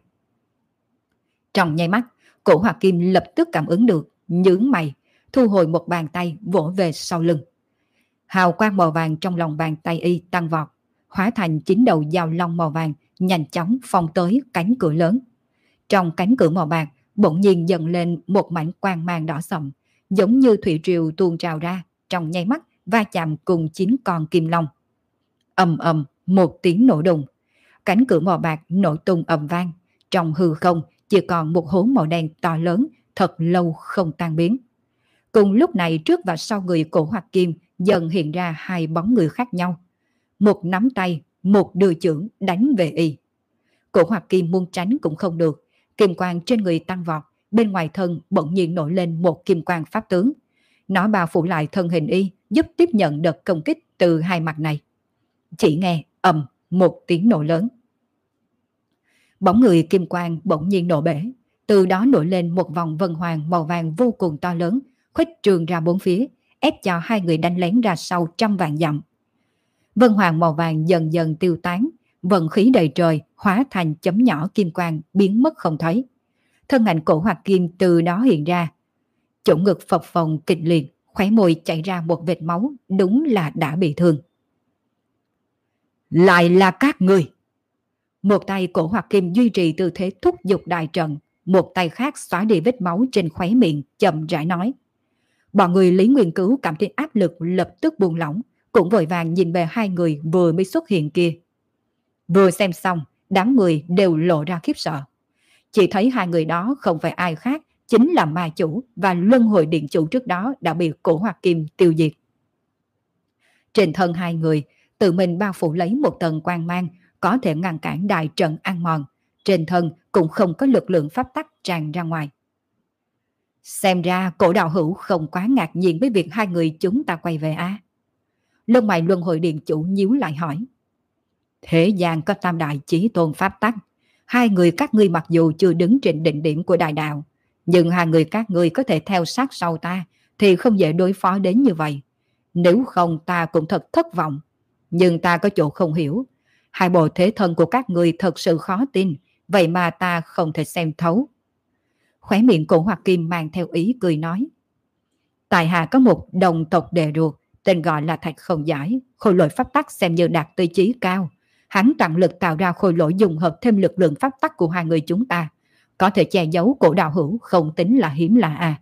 Trong nháy mắt, Cổ Hoặc Kim lập tức cảm ứng được, nhướng mày, thu hồi một bàn tay vỗ về sau lưng. Hào quang màu vàng trong lòng bàn tay y tăng vọt, hóa thành chín đầu dao long màu vàng, nhanh chóng phong tới cánh cửa lớn. Trong cánh cửa màu bạc bỗng nhiên dần lên một mảnh quang mang đỏ sậm, giống như thủy triều tuôn trào ra, trong nháy mắt va chạm cùng chín con kim long. Ầm ầm một tiếng nổ đùng, cánh cửa màu bạc nổ tung ầm vang, trong hư không chỉ còn một hố màu đen to lớn, thật lâu không tan biến. Cùng lúc này trước và sau người Cổ Hoặc Kim dần hiện ra hai bóng người khác nhau. Một nắm tay, một đưa chưởng đánh về y. Cổ Hoặc Kim muốn tránh cũng không được, kim quang trên người tăng vọt, bên ngoài thân bỗng nhiên nổi lên một kim quang pháp tướng. Nó bao phủ lại thân hình y, giúp tiếp nhận đợt công kích từ hai mặt này. Chỉ nghe ầm một tiếng nổ lớn. Bóng người kim quang bỗng nhiên nổ bể, từ đó nổi lên một vòng vân hoàng màu vàng vô cùng to lớn, khuếch trường ra bốn phía, ép cho hai người đánh lén ra sau trăm vạn dặm. Vân hoàng màu vàng dần dần tiêu tán, vận khí đầy trời hóa thành chấm nhỏ kim quang biến mất không thấy. Thân ảnh Cổ Hoặc Kim từ đó hiện ra, chỗ ngực phập phồng kịch liệt, khóe môi chảy ra một vệt máu, đúng là đã bị thương. Lại là các người! Một tay Cổ Hoặc Kim duy trì tư thế thúc giục đại trận, một tay khác xóa đi vết máu trên khóe miệng, chậm rãi nói. Bọn người Lý Nguyên Cứu cảm thấy áp lực lập tức buông lỏng, cũng vội vàng nhìn về hai người vừa mới xuất hiện kia. Vừa xem xong, đám người đều lộ ra khiếp sợ. Chỉ thấy hai người đó không phải ai khác, chính là ma chủ và luân hồi điện chủ trước đó đã bị Cổ Hoặc Kim tiêu diệt. Trên thân hai người, tự mình bao phủ lấy một tầng quang mang, có thể ngăn cản đại trận ăn mòn. Trên thân cũng không có lực lượng pháp tắc tràn ra ngoài. Xem ra Cổ đạo hữu không quá ngạc nhiên với việc hai người chúng ta quay về à? Lông mày luân hồi điện chủ nhíu lại hỏi. Thế gian có tam đại chí tôn pháp tắc. Hai người các ngươi mặc dù chưa đứng trên đỉnh điểm của đại đạo, nhưng hai người các ngươi có thể theo sát sau ta thì không dễ đối phó đến như vậy. Nếu không ta cũng thật thất vọng. Nhưng ta có chỗ không hiểu. Hai bộ thế thân của các ngươi thật sự khó tin, vậy mà ta không thể xem thấu. Khóe miệng Cổ Hoặc Kim mang theo ý cười nói. Tại hạ có một đồng tộc đệ ruột, tên gọi là Thạch Không Giải, khôi lỗi pháp tắc xem như đạt tới chí cao. Hắn tận lực tạo ra khôi lỗi dùng hợp thêm lực lượng pháp tắc của hai người chúng ta, có thể che giấu Cổ đạo hữu không tính là hiếm lạ à.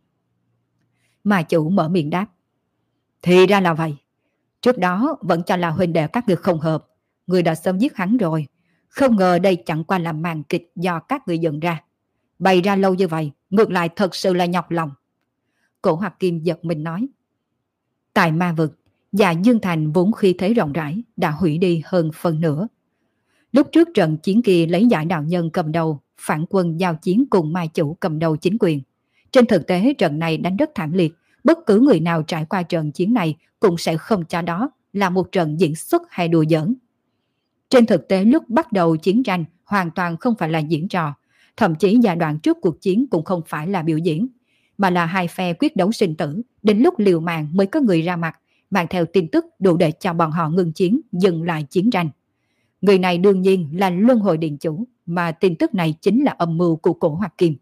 Mà chủ mở miệng đáp. Thì ra là vậy. Trước đó vẫn cho là huynh đệ các người không hợp, người đã sớm giết hắn rồi. Không ngờ đây chẳng qua là màn kịch do các người dựng ra. Bày ra lâu như vậy, ngược lại thật sự là nhọc lòng. Cổ Hoặc Kim giật mình nói. Tại ma vực, Dạ Dương Thành vốn khi thế rộng rãi đã hủy đi hơn phần nửa. Lúc trước trận chiến kia lấy Giải đạo nhân cầm đầu, phản quân giao chiến cùng ma chủ cầm đầu chính quyền. Trên thực tế trận này đánh rất thảm liệt, bất cứ người nào trải qua trận chiến này cũng sẽ không cho đó là một trận diễn xuất hay đùa giỡn. Trên thực tế lúc bắt đầu chiến tranh hoàn toàn không phải là diễn trò, thậm chí giai đoạn trước cuộc chiến cũng không phải là biểu diễn, mà là hai phe quyết đấu sinh tử, đến lúc liều mạng mới có người ra mặt, mang theo tin tức đủ để cho bọn họ ngừng chiến, dừng lại chiến tranh. Người này đương nhiên là luân hồi điện chủ, mà tin tức này chính là âm mưu của Cổ Hoặc Kim.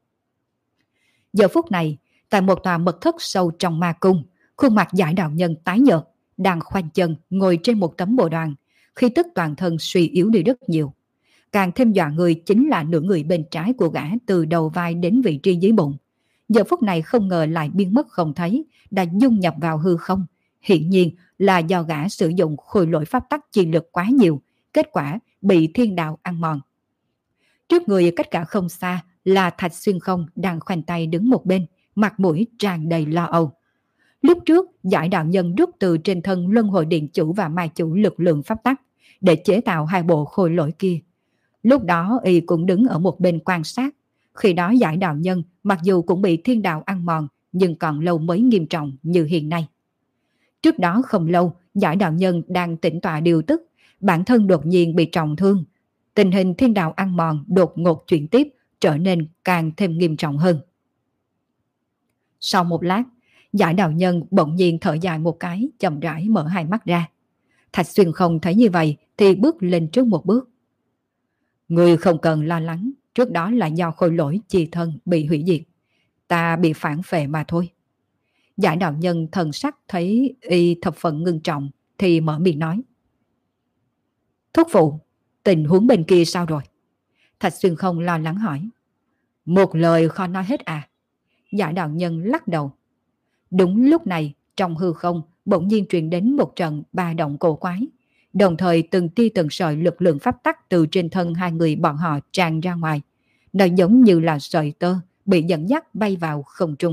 Giờ phút này, tại một tòa mật thất sâu trong ma cung, khuôn mặt Giải đạo nhân tái nhợt, đang khoanh chân ngồi trên một tấm bồ đoàn, khí tức toàn thân suy yếu đi rất nhiều. Càng thêm dọa người chính là nửa người bên trái của gã từ đầu vai đến vị trí dưới bụng. Giờ phút này không ngờ lại biến mất không thấy, đã dung nhập vào hư không. Hiển nhiên là do gã sử dụng khôi lỗi pháp tắc chi lực quá nhiều, kết quả bị thiên đạo ăn mòn. Trước người cách cả không xa là Thạch Xuyên Không đang khoanh tay đứng một bên, mặt mũi tràn đầy lo âu. Lúc trước, Giải đạo nhân rút từ trên thân Luân Hồi Điện Chủ và Mai Chủ lực lượng pháp tắc để chế tạo hai bộ khôi lỗi kia. Lúc đó y cũng đứng ở một bên quan sát. Khi đó Giải đạo nhân mặc dù cũng bị thiên đạo ăn mòn, nhưng còn lâu mới nghiêm trọng như hiện nay. Trước đó không lâu, Giải đạo nhân đang tĩnh tọa điều tức, bản thân đột nhiên bị trọng thương. Tình hình thiên đạo ăn mòn đột ngột chuyển tiếp, trở nên càng thêm nghiêm trọng hơn. Sau một lát, Giải đạo nhân bỗng nhiên thở dài một cái, chậm rãi mở hai mắt ra. Thạch Xuyên Không thấy như vậy thì bước lên trước một bước. Người không cần lo lắng, trước đó là do khôi lỗi chi thân bị hủy diệt. Ta bị phản phệ mà thôi. Giải đạo nhân thần sắc thấy y thập phần ngưng trọng thì mở miệng nói. Thúc phụ, tình huống bên kia sao rồi? Thạch Xuyên Không lo lắng hỏi. Một lời khó nói hết à? Giải đạo nhân lắc đầu. Đúng lúc này, trong hư không bỗng nhiên truyền đến một trận ba động cổ quái. Đồng thời từng tia từng sợi lực lượng pháp tắc từ trên thân hai người bọn họ tràn ra ngoài. Nó giống như là sợi tơ bị dẫn dắt bay vào không trung.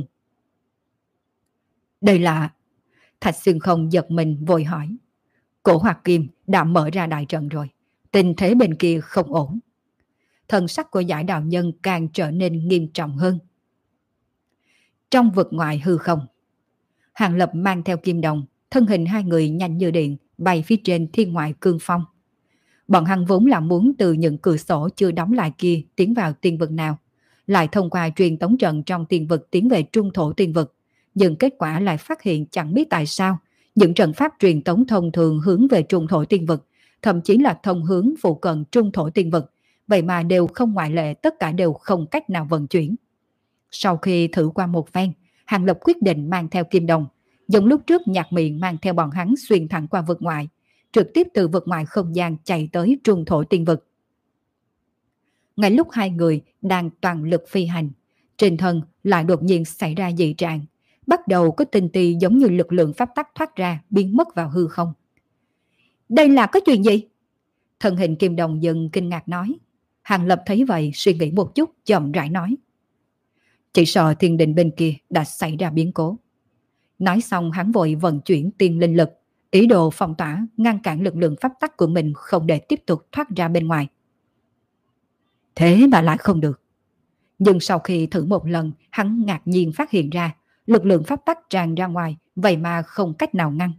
Đây là... Thạch Xuyên Không giật mình vội hỏi. Cổ Hoạt Kim đã mở ra đại trận rồi. Tình thế bên kia không ổn. Thần sắc của Giải đạo nhân càng trở nên nghiêm trọng hơn. Trong vực ngoại hư không, Hàng Lập mang theo Kim Đồng, thân hình hai người nhanh như điện bay phía trên thiên ngoại cương phong. Bọn hắn vốn là muốn từ những cửa sổ chưa đóng lại kia tiến vào tiên vực nào, lại thông qua truyền tống trận trong tiên vực tiến về trung thổ tiên vực, nhưng kết quả lại phát hiện chẳng biết tại sao những trận pháp truyền tống thông thường hướng về trung thổ tiên vực, thậm chí là thông hướng phụ cận trung thổ tiên vực, vậy mà đều không ngoại lệ, tất cả đều không cách nào vận chuyển. Sau khi thử qua một phen, Hàng Lập quyết định mang theo Kim Đồng, giống lúc trước Nhạc Miệng mang theo bọn hắn xuyên thẳng qua vực ngoại, trực tiếp từ vực ngoại không gian chạy tới trung thổ tiên vực. Ngay lúc hai người đang toàn lực phi hành, trên thân lại đột nhiên xảy ra dị trạng, bắt đầu có tinh ti giống như lực lượng pháp tắc thoát ra, biến mất vào hư không. Đây là có chuyện gì? Thân hình Kim Đồng dần kinh ngạc nói. Hàng Lập thấy vậy suy nghĩ một chút, chậm rãi nói. Chỉ sợ thiên đình bên kia đã xảy ra biến cố. Nói xong hắn vội vận chuyển tiên linh lực, ý đồ phong tỏa ngăn cản lực lượng pháp tắc của mình không để tiếp tục thoát ra bên ngoài. Thế mà lại không được. Nhưng sau khi thử một lần, hắn ngạc nhiên phát hiện ra lực lượng pháp tắc tràn ra ngoài, vậy mà không cách nào ngăn.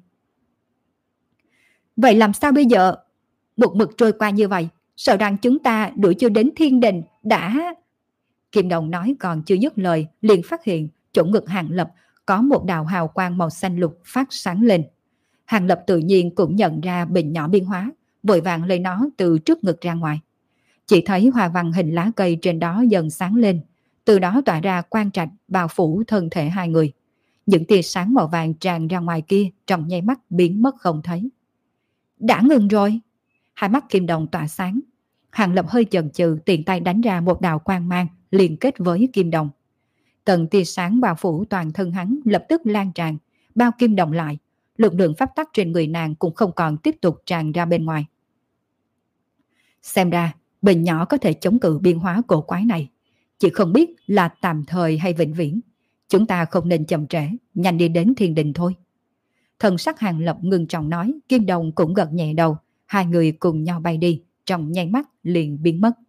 Vậy làm sao bây giờ? Một mực trôi qua như vậy, sợ rằng chúng ta đuổi chưa đến thiên đình đã... Kim Đồng nói còn chưa dứt lời, liền phát hiện chỗ ngực Hàng Lập có một đạo hào quang màu xanh lục phát sáng lên. Hàng Lập tự nhiên cũng nhận ra bình nhỏ biến hóa, vội vàng lấy nó từ trước ngực ra ngoài. Chỉ thấy hoa văn hình lá cây trên đó dần sáng lên, từ đó tỏa ra quang trạch bao phủ thân thể hai người. Những tia sáng màu vàng tràn ra ngoài kia trong nháy mắt biến mất không thấy. Đã ngừng rồi. Hai mắt Kim Đồng tỏa sáng. Hàng Lập hơi chần chừ, tiện tay đánh ra một đạo quang mang liên kết với Kim Đồng. Tầng tia sáng bao phủ toàn thân hắn lập tức lan tràn, bao Kim Đồng lại. Lực lượng pháp tắc trên người nàng cũng không còn tiếp tục tràn ra bên ngoài. Xem ra bình nhỏ có thể chống cự biến hóa cổ quái này, chỉ không biết là tạm thời hay vĩnh viễn. Chúng ta không nên chậm trễ, nhanh đi đến thiên đình thôi. Thần sắc Hàng Lập ngưng trọng nói. Kim Đồng cũng gật nhẹ đầu. Hai người cùng nhau bay đi, trong nháy mắt liền biến mất.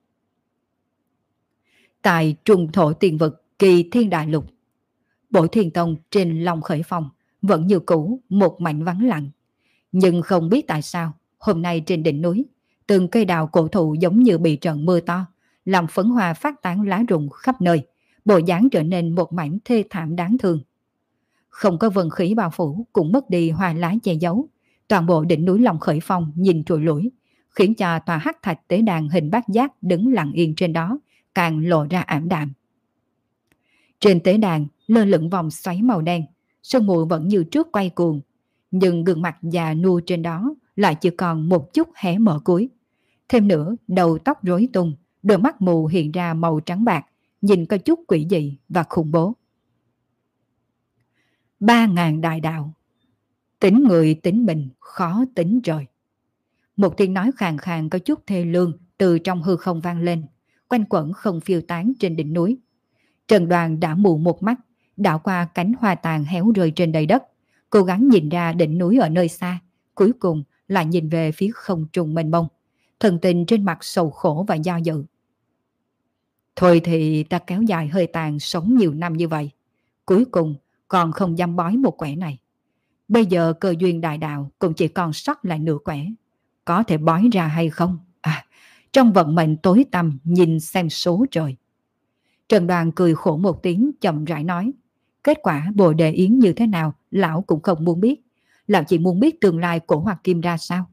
Tại trung thổ tiền vực Kỳ Thiên Đại Lục, Bội Thiên Tông trên Long Khởi Phong vẫn như cũ một mảnh vắng lặng. Nhưng không biết tại sao hôm nay trên đỉnh núi, từng cây đào cổ thụ giống như bị trận mưa to, làm phấn hoa phát tán lá rụng khắp nơi, bộ dáng trở nên một mảnh thê thảm đáng thương. Không có vân khí bao phủ, cũng mất đi hoa lá che giấu. Toàn bộ đỉnh núi Long Khởi Phong nhìn trùi lủi, khiến cho tòa hắc thạch tế đàn hình bát giác đứng lặng yên trên đó càng lộ ra ảm đạm. Trên tế đàn lơ lửng vòng xoáy màu đen, sương mù vẫn như trước quay cuồng, nhưng gương mặt già nua trên đó lại chỉ còn một chút hé mở cuối. Thêm nữa, đầu tóc rối tung, đôi mắt mù hiện ra màu trắng bạc, nhìn có chút quỷ dị và khủng bố. Ba ngàn đại đạo, tính người tính mình, khó tính trời. Một tiếng nói khàn khàn có chút thê lương từ trong hư không vang lên, quanh quẩn không phiêu tán trên đỉnh núi. Trần Đoàn đã mù một mắt, đảo qua cánh hoa tàn héo rơi trên đầy đất, cố gắng nhìn ra đỉnh núi ở nơi xa, cuối cùng lại nhìn về phía không trung mênh mông, thần tình trên mặt sầu khổ và do dự. Thôi thì ta kéo dài hơi tàn sống nhiều năm như vậy, cuối cùng còn không dám bói một quẻ này. Bây giờ cơ duyên đại đạo cũng chỉ còn sót lại nửa quẻ, có thể bói ra hay không? À, trong vận mệnh tối tăm nhìn xem số trời. Trần Đoàn cười khổ một tiếng, chậm rãi nói, kết quả Bồ Đề Yến như thế nào lão cũng không muốn biết, lão chỉ muốn biết tương lai của Hoặc Kim ra sao.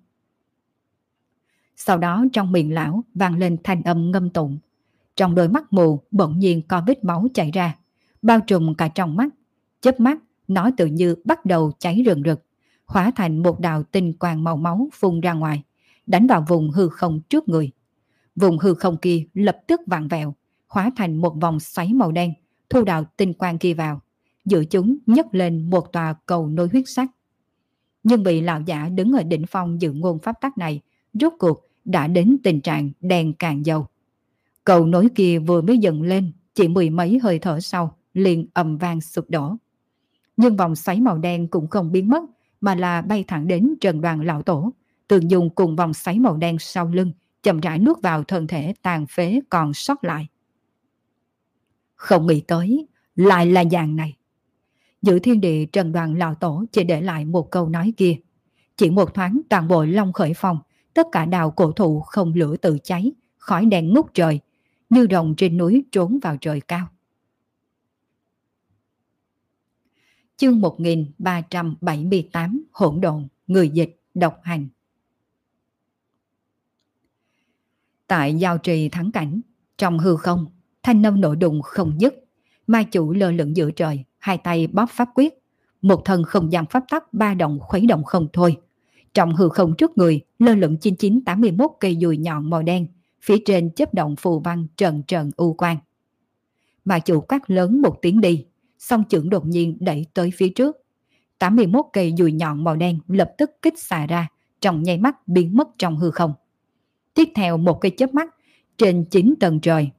Sau đó trong miệng lão vang lên thanh âm ngâm tụng, trong đôi mắt mù bỗng nhiên có vết máu chảy ra, bao trùm cả trong mắt, chớp mắt nó tự như bắt đầu cháy rừng rực, hóa thành một đạo tinh quang màu máu phun ra ngoài, đánh vào vùng hư không trước người. Vùng hư không kia lập tức vặn vẹo, hóa thành một vòng xoáy màu đen, thu đạo tinh quang kia vào, giữa chúng nhấc lên một tòa cầu nối huyết sắc. Nhưng bị lão giả đứng ở đỉnh phong dự ngôn pháp tắc này, rốt cuộc đã đến tình trạng đèn càng dầu. Cầu nối kia vừa mới dựng lên, chỉ mười mấy hơi thở sau, liền ầm vang sụp đổ. Nhưng vòng xoáy màu đen cũng không biến mất, mà là bay thẳng đến Trần Đoàn lão tổ, tường dùng cùng vòng xoáy màu đen sau lưng, chậm rãi nuốt vào thân thể tàn phế còn sót lại. Không nghĩ tới, lại là dạng này. Giữa thiên địa Trần Đoàn lão tổ chỉ để lại một câu nói kia. Chỉ một thoáng toàn bộ long khởi phong, tất cả đào cổ thụ không lửa tự cháy, khói đen ngút trời, như rồng trên núi trốn vào trời cao. Chương một nghìn ba trăm bảy mươi tám Hỗn độn, người dịch, độc hành. Tại giao trì thắng cảnh, trong hư không, thanh âm nổ đùng không dứt. Ma chủ lơ lửng giữa trời, hai tay bóp pháp quyết, một thần không gian pháp tắc ba động khuấy động không thôi. Trong hư không trước người lơ lửng chín chín tám mươi mốt cây dùi nhọn màu đen, phía trên chớp động phù văn trần trần u quang. Ma chủ quát lớn một tiếng đi, song chưởng đột nhiên đẩy tới phía trước. tám mươi mốt cây dùi nhọn màu đen lập tức kích xạ ra, trong nháy mắt biến mất trong hư không. Tiếp theo một cái chớp mắt, trên chín tầng trời,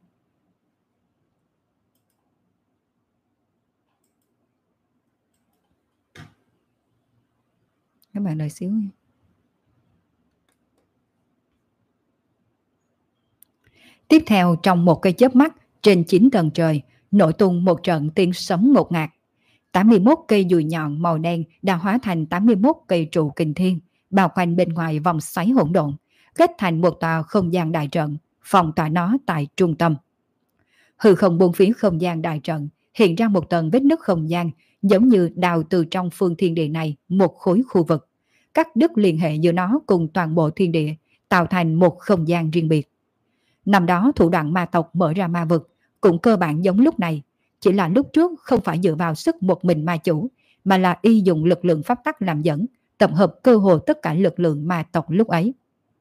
các bạn đợi xíu. Tiếp theo trong một cái chớp mắt, trên chín tầng trời nổ tung một trận tiếng sấm ngột ngạt. tám mươi mốt cây dùi nhọn màu đen đã hóa thành tám mươi mốt cây trụ kình thiên, bao quanh bên ngoài vòng xoáy hỗn độn, kết thành một tòa không gian đại trận, phòng tỏa nó tại trung tâm. Hư không buông phía không gian đại trận hiện ra một tầng vết nứt không gian, giống như đào từ trong phương thiên địa này một khối khu vực, cắt đứt liên hệ giữa nó cùng toàn bộ thiên địa, tạo thành một không gian riêng biệt. Năm đó thủ đoạn ma tộc mở ra ma vực cũng cơ bản giống lúc này, chỉ là lúc trước không phải dựa vào sức một mình ma chủ, mà là y dùng lực lượng pháp tắc làm dẫn, tập hợp cơ hồ tất cả lực lượng ma tộc lúc ấy.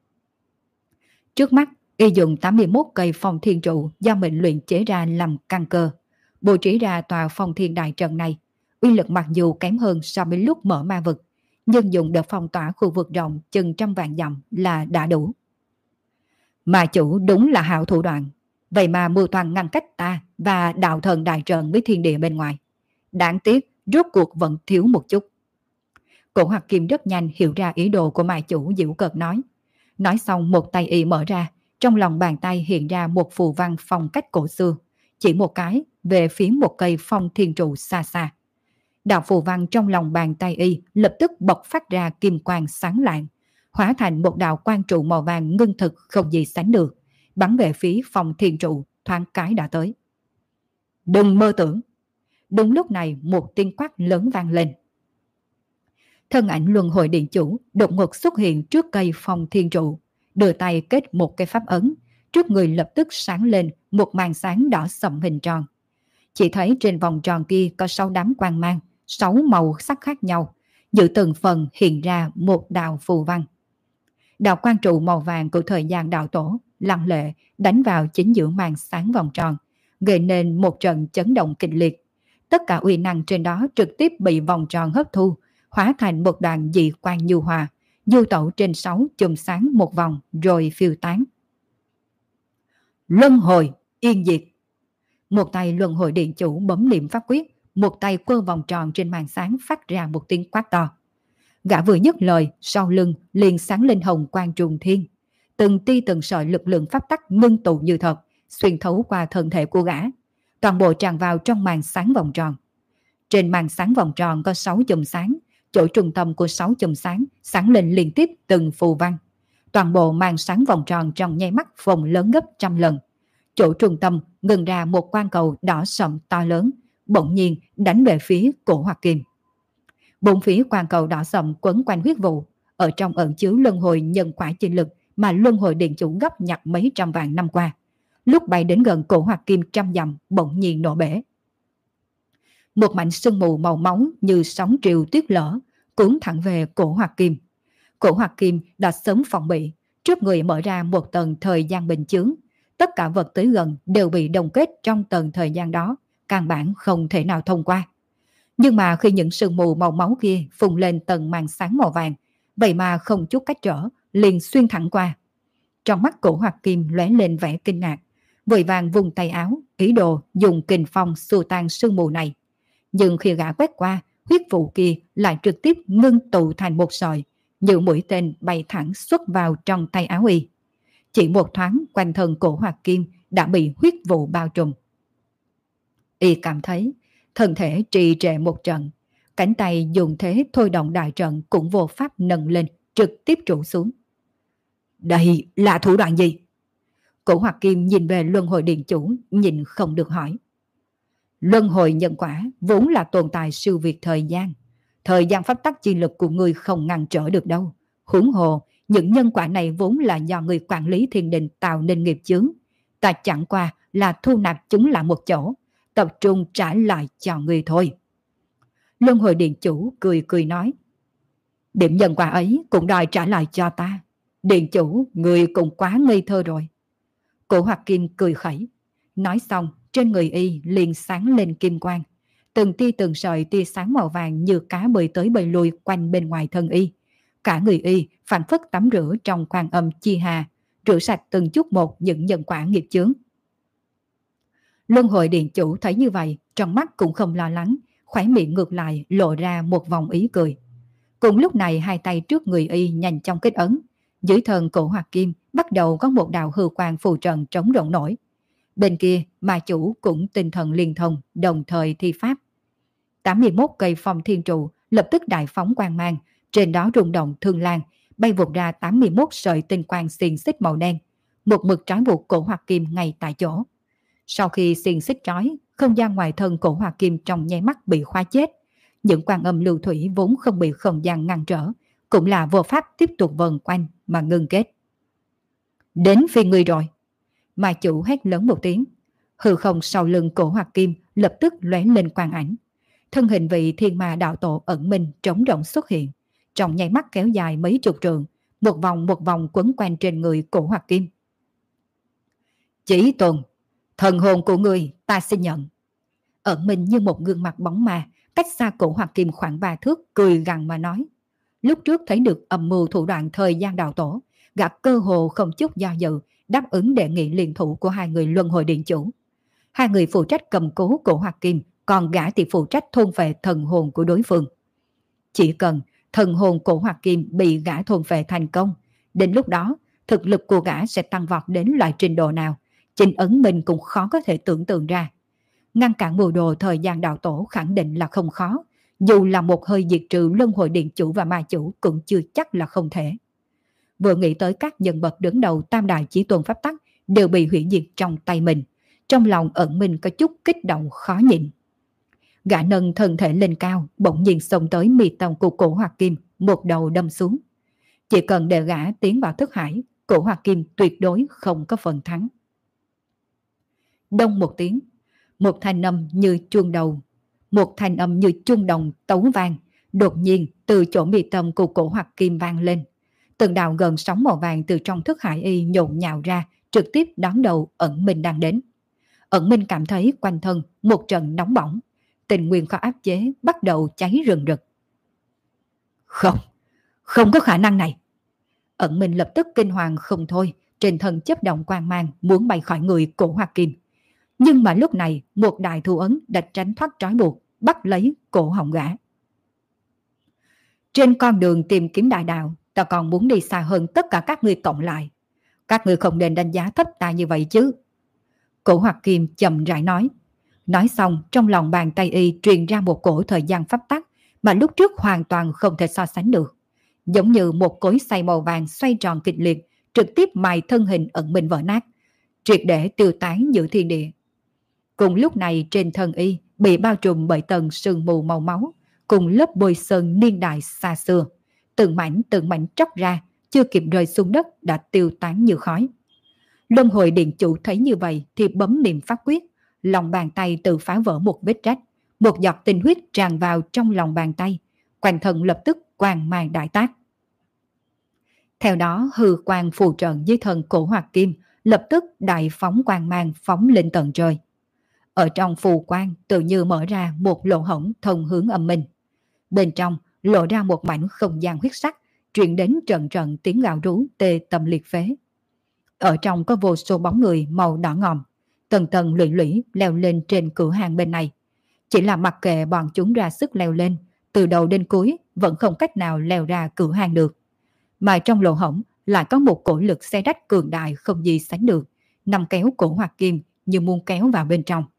Trước mắt, y dùng tám mươi mốt cây phong thiên trụ do mình luyện chế ra làm căn cơ, bố trí ra tòa phong thiên đại trận này. Uy lực mặc dù kém hơn so với lúc mở ma vực, nhưng dùng đợt phong tỏa khu vực rộng chừng trăm vạn dặm là đã đủ. Ma chủ đúng là hảo thủ đoạn, vậy mà mưu toàn ngăn cách ta và đạo thần đại trận với thiên địa bên ngoài. Đáng tiếc, rốt cuộc vẫn thiếu một chút. Cổ Hoặc Kim rất nhanh hiểu ra ý đồ của ma chủ, giễu cợt nói. Nói xong một tay y mở ra, trong lòng bàn tay hiện ra một phù văn phong cách cổ xưa, chỉ một cái về phía một cây phong thiên trụ xa xa. Đạo phù văn trong lòng bàn tay y lập tức bộc phát ra kim quang sáng lạng, hóa thành một đạo quang trụ màu vàng ngưng thực không gì sánh được, bắn về phía phong thiên trụ, thoáng cái đã tới. Đừng mơ tưởng! Đúng lúc này một tiếng quát lớn vang lên. Thân ảnh luân hồi điện chủ đột ngột xuất hiện trước cây phong thiên trụ, đưa tay kết một cái pháp ấn, trước người lập tức sáng lên một màn sáng đỏ sậm hình tròn. Chỉ thấy trên vòng tròn kia có sáu đám quang mang, sáu màu sắc khác nhau, giữa từng phần hiện ra một đạo phù văn. Đạo quang trụ màu vàng của thời gian đạo tổ lăng lệ đánh vào chính giữa màn sáng vòng tròn, gây nên một trận chấn động kịch liệt. Tất cả uy năng trên đó trực tiếp bị vòng tròn hấp thu, hóa thành một đoàn dị quang nhu hòa, du tẩu trên sáu chùm sáng một vòng rồi phiêu tán. Luân hồi yên diệt. Một tay luân hồi điện chủ bấm niệm pháp quyết, một tay quơ vòng tròn trên màn sáng phát ra một tiếng quát to. Gã vừa dứt lời, sau lưng liền sáng lên hồng quang trùng thiên. Từng tia từng sợi lực lượng pháp tắc ngưng tụ như thật, xuyên thấu qua thân thể của gã. Toàn bộ tràn vào trong màn sáng vòng tròn. Trên màn sáng vòng tròn có sáu chùm sáng, chỗ trung tâm của sáu chùm sáng sáng lên liên tiếp từng phù văn. Toàn bộ màn sáng vòng tròn trong nháy mắt phồng lớn gấp trăm lần. Chỗ trung tâm ngừng ra một quang cầu đỏ sậm to lớn, bỗng nhiên đánh về phía cổ Hoặc Kim. Bốn phía quang cầu đỏ sậm quấn quanh huyết vụ, ở trong ẩn chứa luân hồi nhân quả chi lực mà luân hồi điện chủ gấp nhặt mấy trăm vạn năm qua. Lúc bay đến gần cổ Hoặc Kim trăm dặm, bỗng nhiên nổ bể. Một mảnh sương mù màu máu như sóng triều tuyết lở cuốn thẳng về cổ Hoặc Kim. Cổ Hoặc Kim đã sớm phòng bị, trước người mở ra một tầng thời gian bình chướng. Tất cả vật tới gần đều bị đông kết trong tầng thời gian đó, căn bản không thể nào thông qua. Nhưng mà khi những sương mù màu máu kia phun lên tầng màn sáng màu vàng, vậy mà không chút cách trở, liền xuyên thẳng qua. Trong mắt cổ Hoặc Kim lóe lên vẻ kinh ngạc, vội vàng vùng tay áo, ý đồ dùng kình phong xua tan sương mù này. Nhưng khi gã quét qua, huyết vụ kia lại trực tiếp ngưng tụ thành một sợi, như mũi tên bay thẳng xuất vào trong tay áo y. Chỉ một thoáng, quanh thân cổ Hoặc Kim đã bị huyết vụ bao trùm. Y cảm thấy thân thể trì trệ một trận, cánh tay dùng thế thôi động đại trận cũng vô pháp nâng lên, trực tiếp trụ xuống. Đây là thủ đoạn gì? Cổ Hoặc Kim nhìn về luân hồi điện chủ, nhìn không được hỏi. Luân hồi nhân quả vốn là tồn tại siêu việt thời gian. Thời gian pháp tắc chi lực của người không ngăn trở được đâu. Huống hồ, những nhân quả này vốn là do người quản lý thiên đình tạo nên nghiệp chướng. Ta chẳng qua là thu nạp chúng lại một chỗ, tập trung trả lại cho người thôi. Luân hồi điện chủ cười cười nói. Điểm nhân quả ấy cũng đòi trả lại cho ta. Điện chủ, người cũng quá ngây thơ rồi. Cổ Hoặc Kim cười khẩy. Nói xong, trên người y liền sáng lên kim quang. Từng tia từng sợi tia sáng màu vàng như cá bơi tới bơi lui quanh bên ngoài thân y. Cả người y phản phất tắm rửa trong quan âm chi hà, rửa sạch từng chút một những nhân quả nghiệp chướng. Luân hồi điện chủ thấy như vậy, trong mắt cũng không lo lắng, khóe miệng ngược lại lộ ra một vòng ý cười. Cùng lúc này hai tay trước người y nhanh chóng kết ấn, dưới thân cổ Hoặc Kim bắt đầu có một đạo hư quang phù trần trống rỗng nổi. Bên kia ma chủ cũng tinh thần liên thông, đồng thời thi pháp. tám mươi mốt cây phong thiên trụ lập tức đại phóng quang mang, trên đó rung động thương lan, bay vụt ra tám mươi mốt sợi tinh quang xiềng xích màu đen, một mực trói buộc cổ Hoặc Kim ngay tại chỗ. Sau khi xiềng xích trói, không gian ngoài thân cổ Hoặc Kim trong nháy mắt bị khóa chết. Những quan âm lưu thủy vốn không bị không gian ngăn trở, cũng là vô pháp tiếp tục vần quanh mà ngưng kết. Đến phiên ngươi rồi. Ma chủ hét lớn một tiếng. Hư không sau lưng cổ Hoặc Kim lập tức lóe lên quang ảnh. Thân hình vị thiên ma đạo tổ ẩn minh trống rỗng xuất hiện, trong nháy mắt kéo dài mấy chục trượng, một vòng một vòng quấn quanh trên người cổ Hoặc Kim. Chỉ Tuần, thần hồn của người ta xin nhận. Ẩn minh như một gương mặt bóng ma, cách xa cổ Hoặc Kim khoảng ba thước, cười gằn mà nói. Lúc trước thấy được âm mưu thủ đoạn thời gian đạo tổ, gã cơ hồ không chút do dự đáp ứng đề nghị liên thủ của hai người luân hồi điện chủ. Hai người phụ trách cầm cố cổ Hoặc Kim, còn gã thì phụ trách thôn phệ thần hồn của đối phương. Chỉ cần thần hồn cổ Hoặc Kim bị gã thôn phệ thành công, đến lúc đó thực lực của gã sẽ tăng vọt đến loại trình độ nào, chính Ấn Minh cũng khó có thể tưởng tượng ra. Ngăn cản mưu đồ thời gian đạo tổ khẳng định là không khó, dù là một hơi diệt trừ luân hồi điện chủ và ma chủ cũng chưa chắc là không thể. Vừa nghĩ tới các nhân vật đứng đầu tam đại chí tôn pháp tắc đều bị hủy diệt trong tay mình, trong lòng Ẩn Minh có chút kích động khó nhịn. Gã nâng thân thể lên cao, bỗng nhiên xông tới mi tâm của cổ Hoặc Kim, một đầu đâm xuống. Chỉ cần để gã tiến vào thức hải, cổ Hoặc Kim tuyệt đối không có phần thắng. Đông một tiếng, một thanh âm như chuông đầu, một thanh âm như chuông đồng tấu vang, đột nhiên từ chỗ mi tâm của cổ Hoặc Kim vang lên. Từng đạo gần sóng màu vàng từ trong thức hải y nhộn nhạo ra, trực tiếp đón đầu Ẩn Minh đang đến. Ẩn Minh cảm thấy quanh thân một trận nóng bỏng, tình nguyên khó áp chế bắt đầu cháy rừng rực. Không, không có khả năng này. Ẩn Minh lập tức kinh hoàng không thôi, trên thân chớp động quang mang muốn bay khỏi người Cổ Hoa Kim. Nhưng mà lúc này một đại thủ ấn đã tránh thoát trói buộc, bắt lấy cổ họng gã. Trên con đường tìm kiếm đại đạo, ta còn muốn đi xa hơn tất cả các ngươi cộng lại. Các ngươi không nên đánh giá thấp ta như vậy chứ. Cổ Hoa Kim chậm rãi nói. Nói xong, trong lòng bàn tay y truyền ra một cổ thời gian pháp tắc mà lúc trước hoàn toàn không thể so sánh được. Giống như một cối xay màu vàng xoay tròn kịch liệt, trực tiếp mài thân hình Ẩn Minh vỡ nát, triệt để tiêu tán giữa thiên địa. Cùng lúc này trên thân y bị bao trùm bởi tầng sương mù màu máu, cùng lớp bôi sơn niên đại xa xưa. Từng mảnh từng mảnh tróc ra, chưa kịp rơi xuống đất đã tiêu tán như khói. Luân hồi điện chủ thấy như vậy thì bấm niệm pháp quyết, lòng bàn tay tự phá vỡ một vết rách, một giọt tinh huyết tràn vào trong lòng bàn tay, quanh thân lập tức quang mang đại tác. Theo đó hư quang phù trận dưới thân Cổ Hoa Kim lập tức đại phóng quang mang phóng lên tận trời. Ở trong phù quang tự như mở ra một lỗ hổng thông hướng âm minh. Bên trong lộ ra một mảnh không gian huyết sắc, truyền đến trận trận tiếng gào rú tê tâm liệt phế. Ở trong có vô số bóng người màu đỏ ngòm, tầng tầng lụy lũy leo lên trên cửa hàng bên này. Chỉ là mặc kệ bọn chúng ra sức leo lên, từ đầu đến cuối vẫn không cách nào leo ra cửa hàng được. Mà trong lỗ hổng lại có một cổ lực xé rách cường đại không gì sánh được, nằm kéo Cổ Hoa Kim như muốn kéo vào bên trong.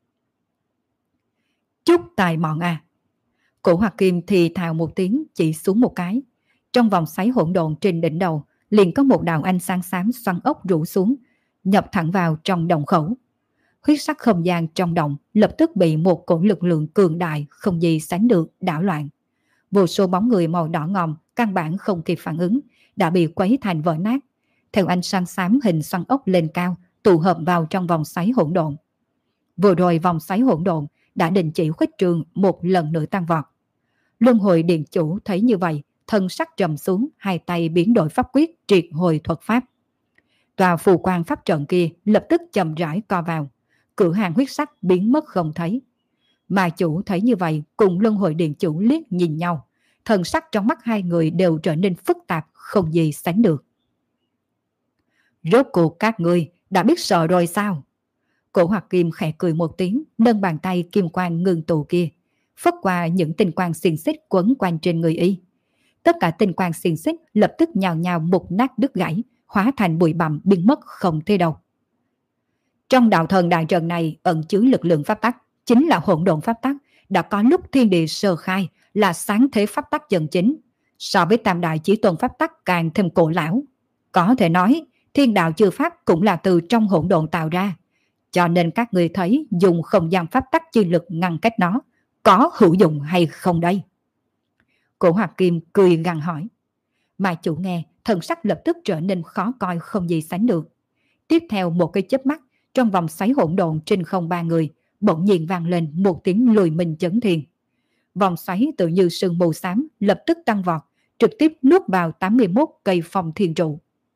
Chút tài mọn à! Cổ Hoa Kim thì thào một tiếng chỉ xuống một cái. Trong vòng xoáy hỗn độn trên đỉnh đầu liền có một đạo ánh sáng xám xoắn ốc rủ xuống, nhập thẳng vào trong động khẩu. Huyết sắc không gian trong động lập tức bị một cổ lực lượng cường đại không gì sánh được đảo loạn. Vô số bóng người màu đỏ ngòm căn bản không kịp phản ứng, đã bị quấy thành vỡ nát. Theo ánh sáng xám hình xoắn ốc lên cao, tụ hợp vào trong vòng xoáy hỗn độn. Vừa rồi vòng xoáy hỗn độn đã đình chỉ khuếch trường một lần nữa tăng vọt. Luân hồi điện chủ thấy như vậy, thân sắc trầm xuống, hai tay biến đổi pháp quyết triệt hồi thuật pháp. Tòa phù quang pháp trận kia lập tức chậm rãi co vào, cửa hàng huyết sắc biến mất không thấy. Mà chủ thấy như vậy, cùng luân hồi điện chủ liếc nhìn nhau, thần sắc trong mắt hai người đều trở nên phức tạp không gì sánh được. Rốt cuộc các ngươi đã biết sợ rồi sao? Cổ Hoa Kim khẽ cười một tiếng, nâng bàn tay kim quang ngưng tụ kia, phất qua những tinh quang xiềng xích quấn quanh trên người y. Tất cả tinh quang xiềng xích lập tức nhào nhào mục nát đứt gãy, hóa thành bụi bặm biến mất không thấy đâu. Trong đạo thần đại trận này ẩn chứa lực lượng pháp tắc, chính là hỗn độn pháp tắc, đã có lúc thiên địa sơ khai là sáng thế pháp tắc chân chính, so với tam đại chí tôn pháp tắc càng thêm cổ lão. Có thể nói thiên đạo chư pháp cũng là từ trong hỗn độn tạo ra, cho nên các người thấy dùng không gian pháp tắc chi lực ngăn cách nó có hữu dụng hay không đây? Cổ Hoa Kim cười gằn hỏi. Mà chủ nghe, thần sắc lập tức trở nên khó coi không gì sánh được. Tiếp theo một cái chớp mắt, trong vòng xoáy hỗn độn trên không ba người bỗng nhiên vang lên một tiếng lùi mình chấn thiên. Vòng xoáy tự như sương mù xám lập tức tăng vọt, trực tiếp nuốt vào tám mươi mốt cây phong thiên trụ.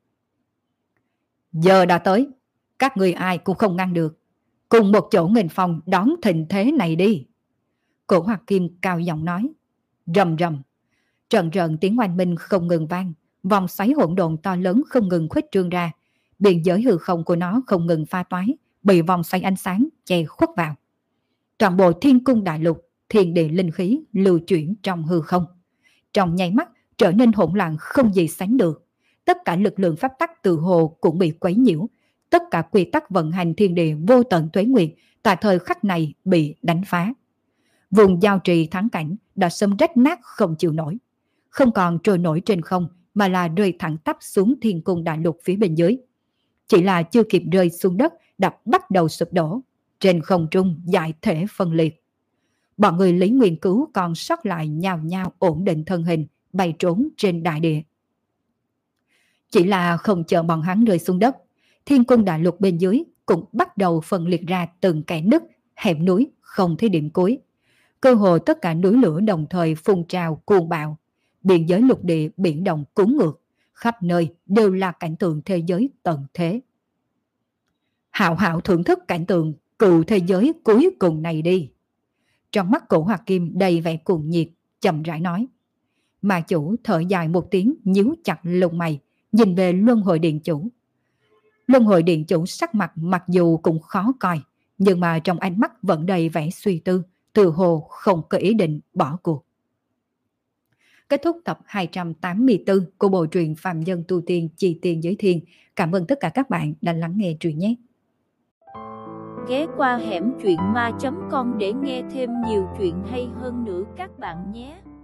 Giờ đã tới, các người ai cũng không ngăn được, cùng một chỗ nghênh phong đón thịnh thế này đi. Cổ Hoa Kim cao giọng nói. Rầm rầm, trận trận tiếng oanh minh không ngừng vang, vòng xoáy hỗn độn to lớn không ngừng khuếch trương ra, biên giới hư không của nó không ngừng pha toái, bị vòng xoáy ánh sáng che khuất vào. Toàn bộ thiên cung đại lục, thiên địa linh khí lưu chuyển trong hư không, trong nháy mắt trở nên hỗn loạn không gì sánh được. Tất cả lực lượng pháp tắc từ hồ cũng bị quấy nhiễu, tất cả quy tắc vận hành thiên địa vô tận tuế nguyệt tại thời khắc này bị đánh phá. Vùng giao trì thắng cảnh đã xâm rách nát không chịu nổi, không còn trôi nổi trên không mà là rơi thẳng tắp xuống thiên cung đại lục phía bên dưới. Chỉ là chưa kịp rơi xuống đất đã bắt đầu sụp đổ, trên không trung giải thể phân liệt. Bọn người Lý Nguyên Cứu còn sót lại nhào nhào ổn định thân hình, bay trốn trên đại địa. Chỉ là không chờ bọn hắn rơi xuống đất, thiên cung đại lục bên dưới cũng bắt đầu phân liệt ra từng kẽ nứt, hẻm núi không thấy điểm cuối. Cơ hồ tất cả núi lửa đồng thời phun trào cuồng bạo, biên giới lục địa biển động cuốn ngược, khắp nơi đều là cảnh tượng thế giới tận thế. Hảo hảo thưởng thức cảnh tượng cựu thế giới cuối cùng này đi. Trong mắt Cổ Hoạt Kim đầy vẻ cuồng nhiệt, chậm rãi nói. Mà chủ thở dài một tiếng, nhíu chặt lông mày, nhìn về Luân Hồi Điện Chủ. Luân Hồi Điện Chủ sắc mặt mặc dù cũng khó coi, nhưng mà trong ánh mắt vẫn đầy vẻ suy tư, tự hồ không có ý định bỏ cuộc. Kết thúc tập hai trăm tám mươi tư của bộ truyện Phàm Nhân Tu Tiên Chi Tiên Giới Thiên. Cảm ơn tất cả các bạn đã lắng nghe truyện nhé. Ghé qua hẻm truyện ma chấm com để nghe thêm nhiều chuyện hay hơn nữa các bạn nhé.